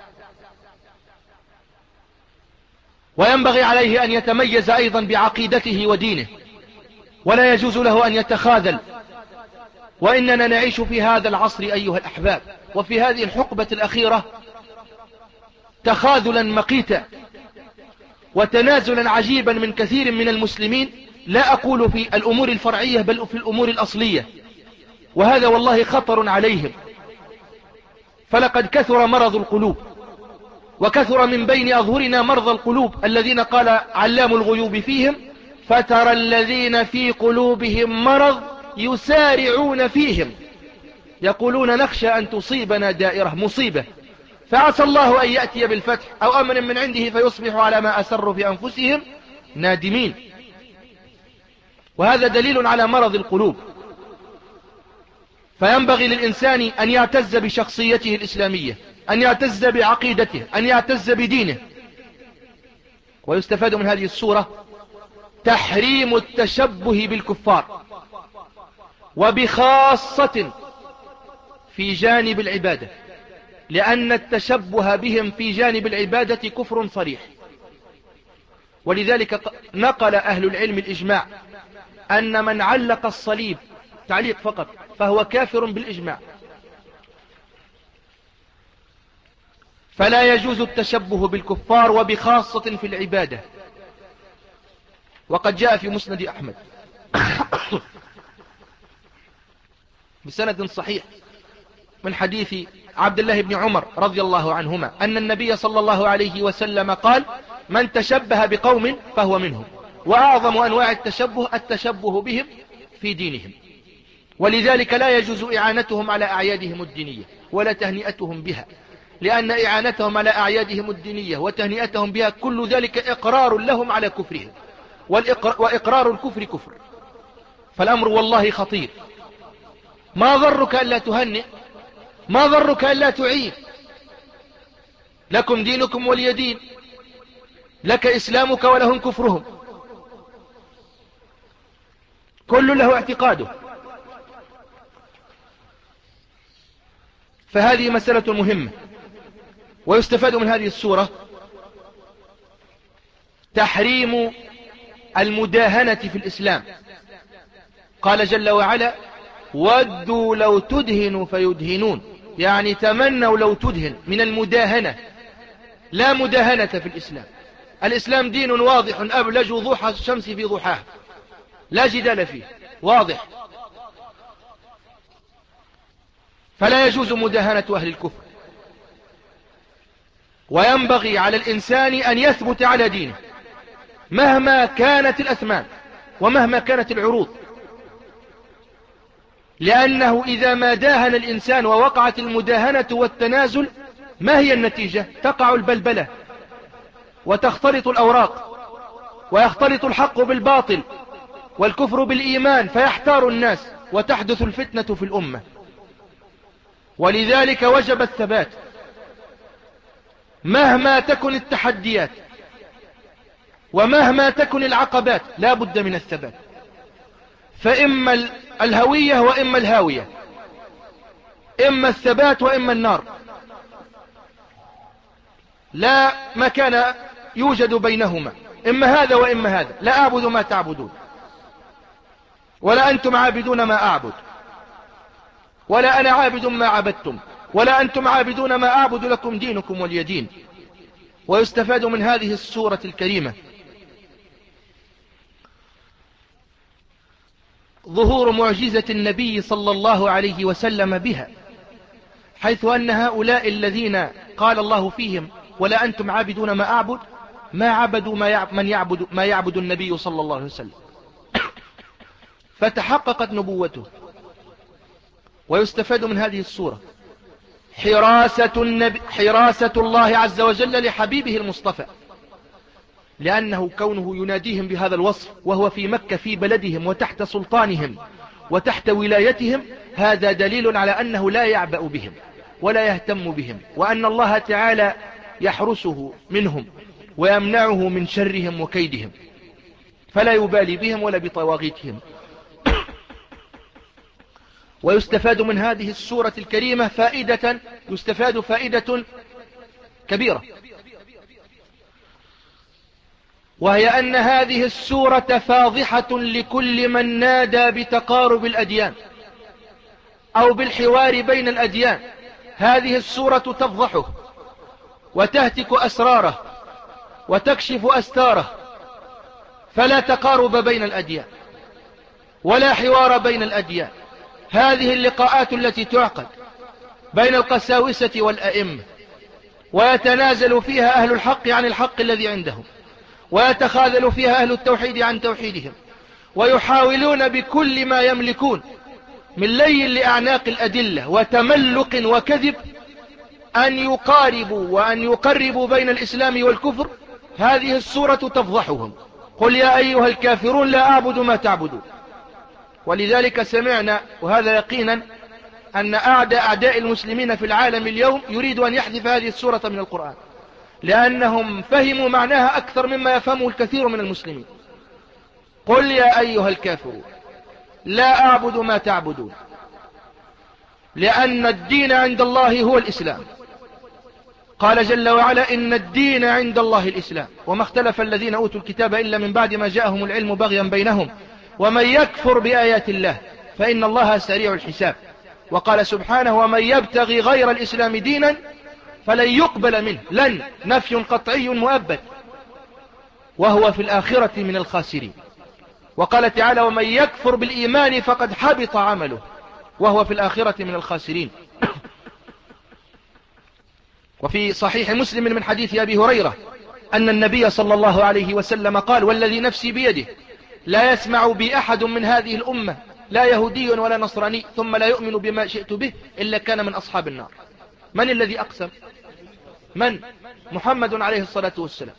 وينبغي عليه أن يتميز أيضا بعقيدته ودينه، ولا يجوز له أن يتخاذل. وإننا نعيش في هذا العصر أيها الأحباب، وفي هذه الحقبة الأخيرة، تخاذلا مقيتا وتنازلا عجيبا من كثير من المسلمين، لا أقول في الأمور الفرعية بل في الأمور الأصلية، وهذا والله خطر عليهم. فلقد كثر مرض القلوب، وكثر من بين أظهرنا مرضى القلوب الذين قال علام الغيوب فيهم: فترى الذين في قلوبهم مرض يسارعون فيهم يقولون نخشى أن تصيبنا دائرة مصيبة فعسى الله أن يأتي بالفتح أو أمر من عنده فيصبحوا على ما أسروا في أنفسهم نادمين. وهذا دليل على مرض القلوب. فينبغي للإنسان أن يعتز بشخصيته الإسلامية، أن يعتز بعقيدته، أن يعتز بدينه. ويستفاد من هذه السورة تحريم التشبه بالكفار، وبخاصة في جانب العبادة، لأن التشبه بهم في جانب العبادة كفر صريح. ولذلك نقل أهل العلم الإجماع أن من علق الصليب تعليق فقط فهو كافر بالإجماع. فلا يجوز التشبه بالكفار، وبخاصة في العبادة. وقد جاء في مسند أحمد بسند صحيح من حديث عبد الله بن عمر رضي الله عنهما أن النبي صلى الله عليه وسلم قال: من تشبه بقوم فهو منهم. وأعظم أنواع التشبه التشبه بهم في دينهم. ولذلك لا يجوز إعانتهم على أعيادهم الدينية ولا تهنئتهم بها، لأن إعانتهم على أعيادهم الدينية وتهنئتهم بها كل ذلك إقرار لهم على كفرهم، وإقرار الكفر كفر. فالأمر والله خطير. ما ضرك ألا تهنئ؟ ما ضرك ألا تعين؟ لكم دينكم ولي دين، لك إسلامك ولهم كفرهم، كل له اعتقاده. فهذه مسألة مهمة. ويستفاد من هذه السورة تحريم المداهنة في الإسلام. قال جل وعلا: ودوا لو تدهنوا فيدهنون، يعني تمنوا لو تدهن، من المداهنة. لا مداهنة في الإسلام. الإسلام دين واضح أبلج وضوح الشمس في ضحاها، لا جدال فيه، واضح. فلا يجوز مداهنة أهل الكفر. وينبغي على الإنسان أن يثبت على دينه مهما كانت الأثمان ومهما كانت العروض، لأنه إذا ما داهن الإنسان ووقعت المداهنة والتنازل، ما هي النتيجة؟ تقع البلبلة وتختلط الأوراق، ويختلط الحق بالباطل والكفر بالإيمان، فيحتار الناس وتحدث الفتنة في الأمة. ولذلك وجب الثبات مهما تكن التحديات ومهما تكن العقبات، لا بد من الثبات. فإما الهوية وإما الهاوية، إما الثبات وإما النار. لا مكان يوجد بينهما، إما هذا وإما هذا. لا أعبد ما تعبدون، ولا أنتم عابدون ما أعبد، ولا أنا عابد ما عبدتم، ولا أنتم عابدون ما أعبد، لكم دينكم ولي دين. ويستفاد من هذه السورة الكريمة ظهور معجزة النبي صلى الله عليه وسلم بها، حيث أن هؤلاء الذين قال الله فيهم ولا أنتم عابدون ما أعبد، ما عبدوا ما يعبد من يعبد ما يعبد النبي صلى الله عليه وسلم، فتحققت نبوته. ويستفاد من هذه السورة حراسة, النبي حراسة الله عز وجل لحبيبه المصطفى، لأنه كونه يناديهم بهذا الوصف وهو في مكة في بلدهم وتحت سلطانهم وتحت ولايتهم، هذا دليل على أنه لا يعبأ بهم ولا يهتم بهم، وأن الله تعالى يحرسه منهم ويمنعه من شرهم وكيدهم، فلا يبالي بهم ولا بطواغيتهم. ويستفاد من هذه السورة الكريمة فائدة يستفاد فائدة كبيرة، وهي أن هذه السورة فاضحة لكل من نادى بتقارب الأديان أو بالحوار بين الأديان. هذه السورة تفضحه وتهتك أسراره وتكشف أستاره، فلا تقارب بين الأديان ولا حوار بين الأديان. هذه اللقاءات التي تعقد بين القساوسة والأئمة، ويتنازل فيها أهل الحق عن الحق الذي عندهم، ويتخاذل فيها أهل التوحيد عن توحيدهم، ويحاولون بكل ما يملكون من لي لأعناق الأدلة وتملق وكذب أن يقاربوا وأن يقربوا بين الإسلام والكفر. هذه السورة تفضحهم. قل يا أيها الكافرون لا أعبد ما تعبدون. ولذلك سمعنا، وهذا يقينا، أن أعداء أعداء المسلمين في العالم اليوم يريد أن يحذف هذه السورة من القرآن، لأنهم فهموا معناها أكثر مما يفهمه الكثير من المسلمين. قل يا أيها الكافرون لا أعبد ما تعبدون، لأن الدين عند الله هو الإسلام. قال جل وعلا إن الدين عند الله الإسلام، وما اختلف الذين أوتوا الكتاب إلا من بعد ما جاءهم العلم بغيا بينهم، ومن يكفر بآيات الله فإن الله سريع الحساب. وقال سبحانه ومن يبتغي غير الإسلام دينا فلن يقبل منه، لن نفي قطعي مؤبد، وهو في الآخرة من الخاسرين. وقال تعالى ومن يكفر بالإيمان فقد حبط عمله وهو في الآخرة من الخاسرين. وفي صحيح مسلم من حديث أبي هريرة أن النبي صلى الله عليه وسلم قال والذي نفسي بيده لا يسمع بي أحد من هذه الأمة لا يهودي ولا نصراني ثم لا يؤمن بما شئت به إلا كان من أصحاب النار. من الذي أقسم؟ من؟ محمد عليه الصلاة والسلام.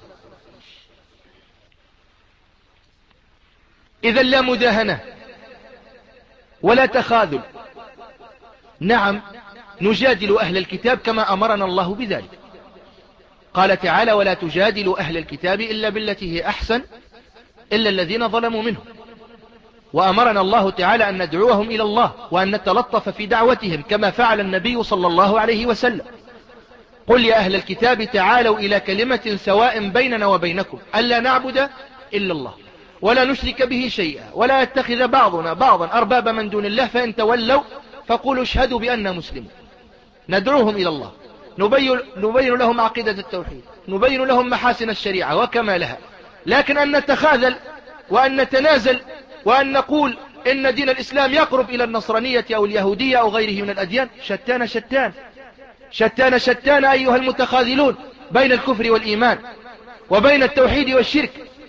إذا لا مداهنة ولا تخاذل. نعم نجادل أهل الكتاب كما أمرنا الله بذلك. قال تعالى ولا تجادلوا أهل الكتاب إلا بالتي هي أحسن إلا الذين ظلموا منهم. وأمرنا الله تعالى أن ندعوهم إلى الله وأن نتلطف في دعوتهم كما فعل النبي صلى الله عليه وسلم. قل يا أهل الكتاب تعالوا إلى كلمة سواء بيننا وبينكم ألا نعبد إلا الله ولا نشرك به شيئا ولا يتخذ بعضنا بعضا أربابا من دون الله فإن تولوا فقولوا اشهدوا بأننا مسلمون. ندعوهم إلى الله، نبين, نبين لهم عقيدة التوحيد، نبين لهم محاسن الشريعة وكمالها. لكن أن نتخاذل وأن نتنازل وأن نقول إن دين الإسلام يقرب إلى النصرانية أو اليهودية أو غيره من الأديان، شتان شتان شتان شتان أيها المتخاذلون بين الكفر والإيمان وبين التوحيد والشرك.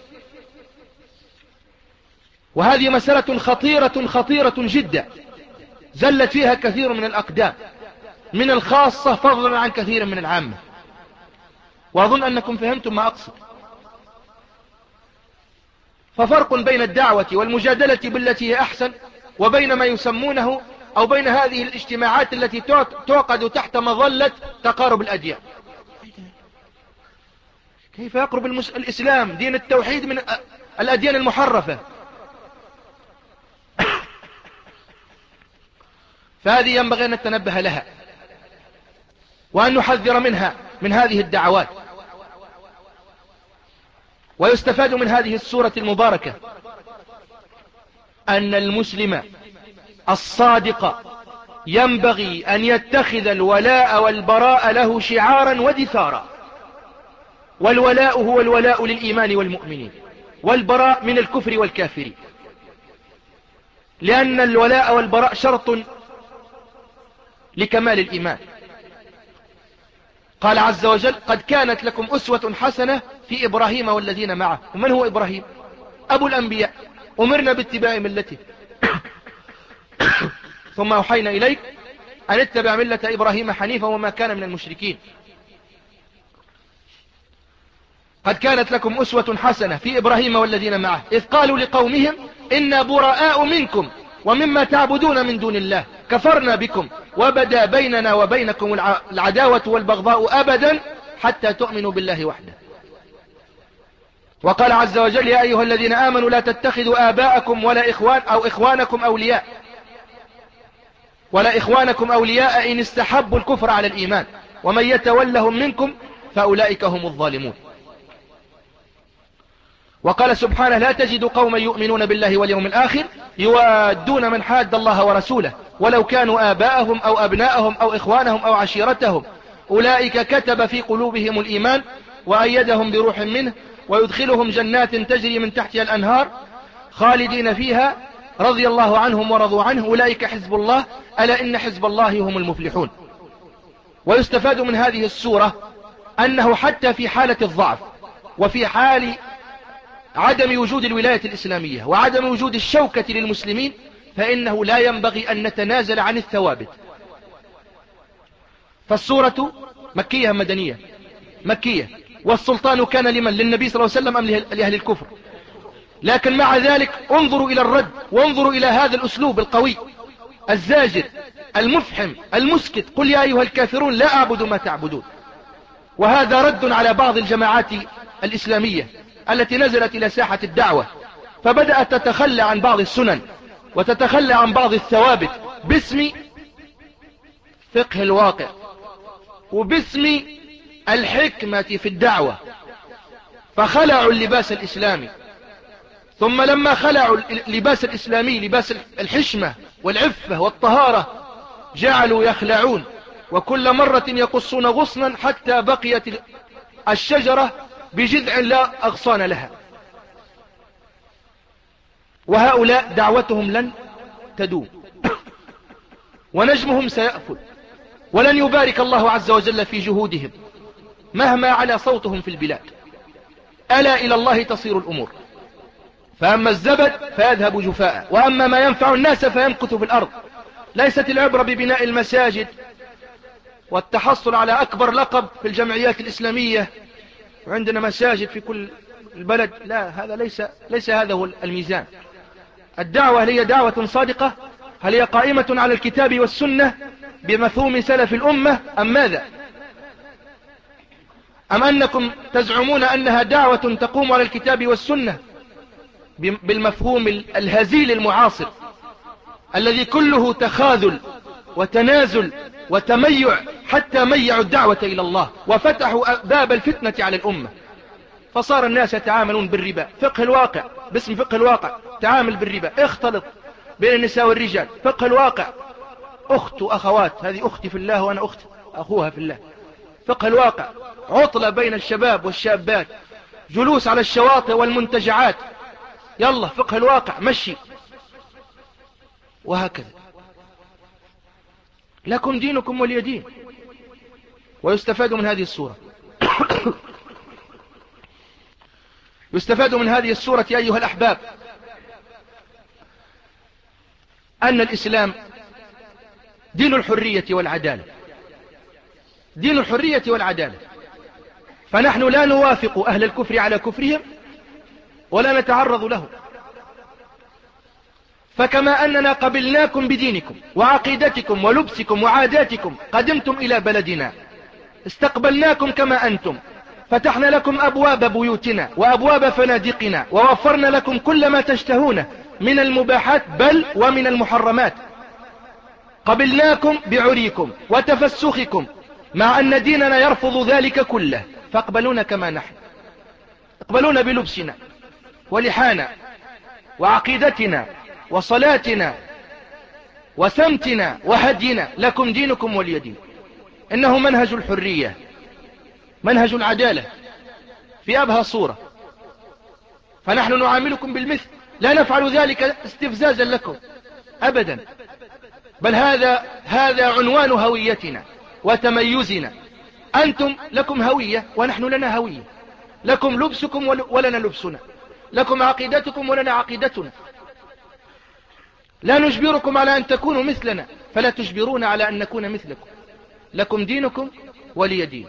وهذه مسألة خطيرة خطيرة جدا زلت فيها كثير من الأقدام من الخاصة فضلا عن كثير من العامة. وأظن أنكم فهمتم ما أقصد. ففرق بين الدعوة والمجادلة بالتي هي أحسن وبين ما يسمونه أو بين هذه الاجتماعات التي تعقد تحت مظلة تقارب الأديان. كيف يقرب المس... الإسلام دين التوحيد من الأديان المحرفة؟ فهذه ينبغي أن نتنبه لها وأن نحذر منها من هذه الدعوات ويستفاد من هذه السورة المباركة أن المسلم الصادق ينبغي أن يتخذ الولاء والبراء له شعارا ودثارا. والولاء هو الولاء للإيمان والمؤمنين، والبراء من الكفر والكافرين، لأن الولاء والبراء شرط لكمال الإيمان. قال عز وجل: قد كانت لكم أسوة حسنة في إبراهيم والذين معه. ومن هو إبراهيم؟ أبو الأنبياء، أمرنا باتباع ملته ثم أوحينا إليك أن اتبع ملة إبراهيم حنيفا وما كان من المشركين. قد كانت لكم أسوة حسنة في إبراهيم والذين معه إذ قالوا لقومهم إنا براء منكم ومما تعبدون من دون الله كفرنا بكم وبدا بيننا وبينكم العداوة والبغضاء أبدا حتى تؤمنوا بالله وحده. وقال عز وجل: يا أيها الذين آمنوا لا تتخذوا آباءكم ولا إخوان أو إخوانكم أولياء ولا إخوانكم أولياء إن استحبوا الكفر على الإيمان ومن يتولهم منكم فأولئك هم الظالمون. وقال سبحانه: لا تجد قوما يؤمنون بالله واليوم الآخر يوادون من حاد الله ورسوله ولو كانوا آباءهم أو أبناءهم أو إخوانهم أو عشيرتهم أولئك كتب في قلوبهم الإيمان وأيدهم بروح منه ويدخلهم جنات تجري من تحتها الأنهار خالدين فيها رضي الله عنهم ورضوا عنه أولئك حزب الله ألا إن حزب الله هم المفلحون. ويستفاد من هذه السورة أنه حتى في حالة الضعف وفي حال عدم وجود الولاية الإسلامية وعدم وجود الشوكة للمسلمين فإنه لا ينبغي أن نتنازل عن الثوابت. فالسورة مكية مدنية؟ مكية. والسلطان كان لمن؟ للنبي صلى الله عليه وسلم أم لأهل الكفر؟ لكن مع ذلك انظروا إلى الرد وانظروا إلى هذا الأسلوب القوي الزاجر المفحم المسكت: قل يا أيها الكافرون لا أعبد ما تعبدون. وهذا رد على بعض الجماعات الإسلامية التي نزلت إلى ساحة الدعوة فبدأت تتخلى عن بعض السنن وتتخلى عن بعض الثوابت باسم فقه الواقع وباسم الحكمة في الدعوة، فخلعوا اللباس الإسلامي. ثم لما خلعوا اللباس الإسلامي لباس الحشمة والعفة والطهارة جعلوا يخلعون وكل مرة يقصون غصنا حتى بقيت الشجرة بجذع لا أغصان لها. وهؤلاء دعوتهم لن تدوم ونجمهم سيأكل ولن يبارك الله عز وجل في جهودهم مهما على صوتهم في البلاد. ألا إلى الله تصير الأمور. فأما الزبد فيذهب جفاء وأما ما ينفع الناس فيمكث في الأرض. ليست العبرة ببناء المساجد والتحصل على أكبر لقب في الجمعيات الإسلامية وعندنا مساجد في كل البلد، لا، هذا ليس ليس هذا هو الميزان. الدعوة هل هي دعوة صادقة؟ هل هي قائمة على الكتاب والسنة بمفهوم سلف الأمة أم ماذا؟ أم أنكم تزعمون أنها دعوة تقوم على الكتاب والسنة بالمفهوم الهزيل المعاصر الذي كله تخاذل وتنازل وتميع حتى ميعوا الدعوة إلى الله وفتحوا باب الفتنة على الأمة، فصار الناس يتعاملون بالربا. فقه الواقع باسم فقه الواقع تعامل بالربا، اختلط بين النساء والرجال. فقه الواقع أخت وأخوات، هذه أختي في الله وأنا أخت أخوها في الله. فقه الواقع عطلة بين الشباب والشابات، جلوس على الشواطئ والمنتجعات، يلا فقه الواقع مشي، وهكذا. لكم دينكم ولي دين. ويستفاد من هذه السورة يستفاد من هذه السورة أيها الأحباب أن الإسلام دين الحرية والعدالة، دين الحرية والعدالة. فنحن لا نوافق أهل الكفر على كفرهم ولا نتعرض لهم. فكما أننا قبلناكم بدينكم وعقيدتكم ولبسكم وعاداتكم قدمتم إلى بلدنا استقبلناكم كما أنتم، فتحنا لكم أبواب بيوتنا وأبواب فنادقنا ووفرنا لكم كل ما تشتهونه من المباحات بل ومن المحرمات. قبلناكم بعريكم وتفسخكم مع أن ديننا يرفض ذلك كله، فاقبلونا كما نحن. تقبلون بلبسنا ولحانا وعقيدتنا وصلاتنا وسمتنا وهدينا، لكم دينكم ولي دين. إنه منهج الحرية، منهج العدالة في أبهى صورة، فنحن نعاملكم بالمثل، لا نفعل ذلك استفزازا لكم أبدا، بل هذا هذا عنوان هويتنا وتميزنا. أنتم لكم هوية ونحن لنا هوية، لكم لبسكم ولنا لبسنا، لكم عقيدتكم ولنا عقيدتنا. لا نجبركم على أن تكونوا مثلنا، فلا تجبرون على أن نكون مثلكم، لكم دينكم ولي دين.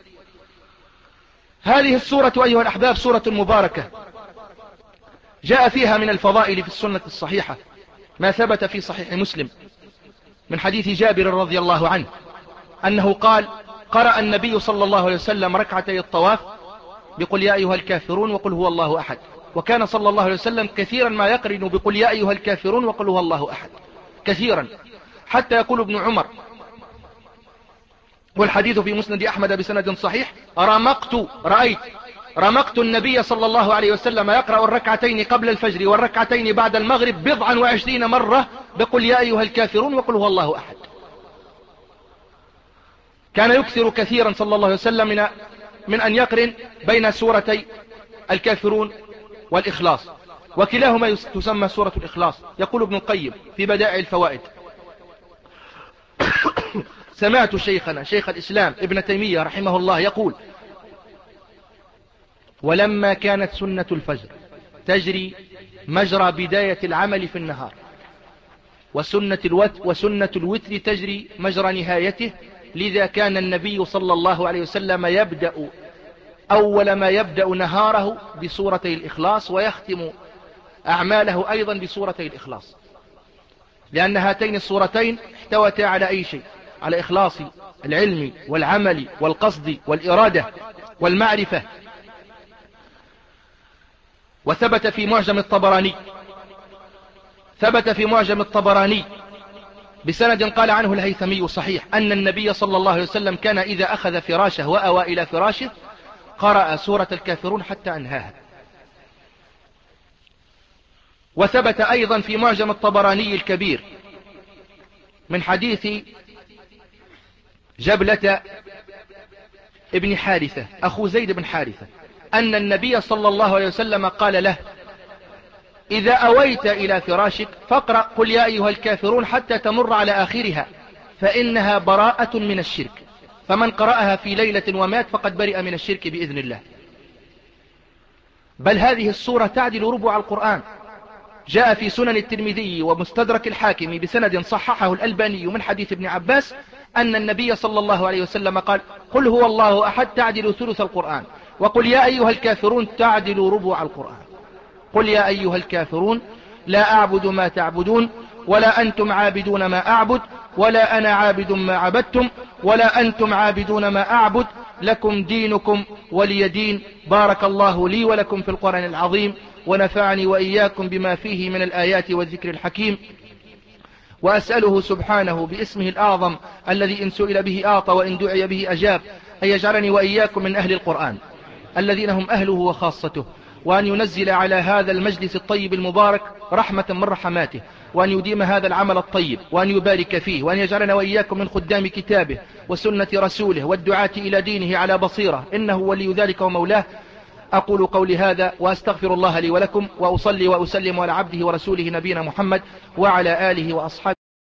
هذه السورة أيها الأحباب سورة مباركة، جاء فيها من الفضائل في السنة الصحيحة ما ثبت في صحيح مسلم من حديث جابر رضي الله عنه أنه قال: قرأ النبي صلى الله عليه وسلم ركعتي الطواف بقل يا أيها الكافرون وقل هو الله أحد، وكان صلى الله عليه وسلم كثيرا ما يقرن بقل يا أيها الكافرون وقل هو الله أحد كثيرا، حتى يقول ابن عمر، والحديث في مسند أحمد بسند صحيح: رمقت رأيت رمقت النبي صلى الله عليه وسلم يقرأ الركعتين قبل الفجر والركعتين بعد المغرب بضعا وعشرين مرة بقل يا أيها الكافرون وقل هو الله أحد. كان يكثر كثيرا صلى الله عليه وسلم من, من أن يقرن بين سورتي الكافرون والإخلاص، وكلاهما تسمى سورة الإخلاص. يقول ابن القيم في بدائع الفوائد: سمعت شيخنا شيخ الإسلام ابن تيمية رحمه الله يقول: ولما كانت سنة الفجر تجري مجرى بداية العمل في النهار، وسنة الوتر, وسنة الوتر تجري مجرى نهايته، لذا كان النبي صلى الله عليه وسلم يبدأ أول ما يبدأ نهاره بسورتي الإخلاص، ويختم أعماله أيضا بسورتي الإخلاص، لأن هاتين السورتين احتوتا على أي شيء، على إخلاص العلم والعمل والقصد والإرادة والمعرفة. وثبت في معجم الطبراني ثبت في معجم الطبراني بسند قال عنه الهيثمي صحيح أن النبي صلى الله عليه وسلم كان إذا أخذ فراشه وأوى إلى فراشه قرأ سورة الكافرون حتى أنهاها. وثبت أيضا في معجم الطبراني الكبير من حديث جبلة ابن حارثة أخو زيد بن حارثة أن النبي صلى الله عليه وسلم قال له: إذا أويت إلى فراشك فاقرأ قل يا أيها الكافرون حتى تمر على آخرها، فإنها براءة من الشرك، فمن قرأها في ليلة ومات فقد برئ من الشرك بإذن الله. بل هذه السورة تعدل ربع القرآن. جاء في سنن الترمذي ومستدرك الحاكم بسند صححه الألباني من حديث ابن عباس أن النبي صلى الله عليه وسلم قال: قل هو الله أحد تعدل ثلث القرآن، وقل يا أيها الكافرون تعدل ربع القرآن. قل يا أيها الكافرون لا أعبد ما تعبدون ولا أنتم عابدون ما أعبد ولا أنا عابد ما عبدتم ولا أنتم عابدون ما أعبد لكم دينكم ولي دين. بارك الله لي ولكم في القرآن العظيم، ونفعني وإياكم بما فيه من الآيات والذكر الحكيم، وأسأله سبحانه باسمه الأعظم الذي إن سئل به أعطى وإن دعي به أجاب أن يجعلني وإياكم من أهل القرآن الذين هم أهله وخاصته، وأن ينزل على هذا المجلس الطيب المبارك رحمة من رحماته، وأن يديم هذا العمل الطيب، وأن يبارك فيه، وأن يجعلنا وإياكم من خدام كتابه وسنة رسوله والدعاة إلى دينه على بصيرة، إنه ولي ذلك ومولاه. أقول قولي هذا وأستغفر الله لي ولكم، وأصلي وأسلم على عبده ورسوله نبينا محمد وعلى آله وأصحابه.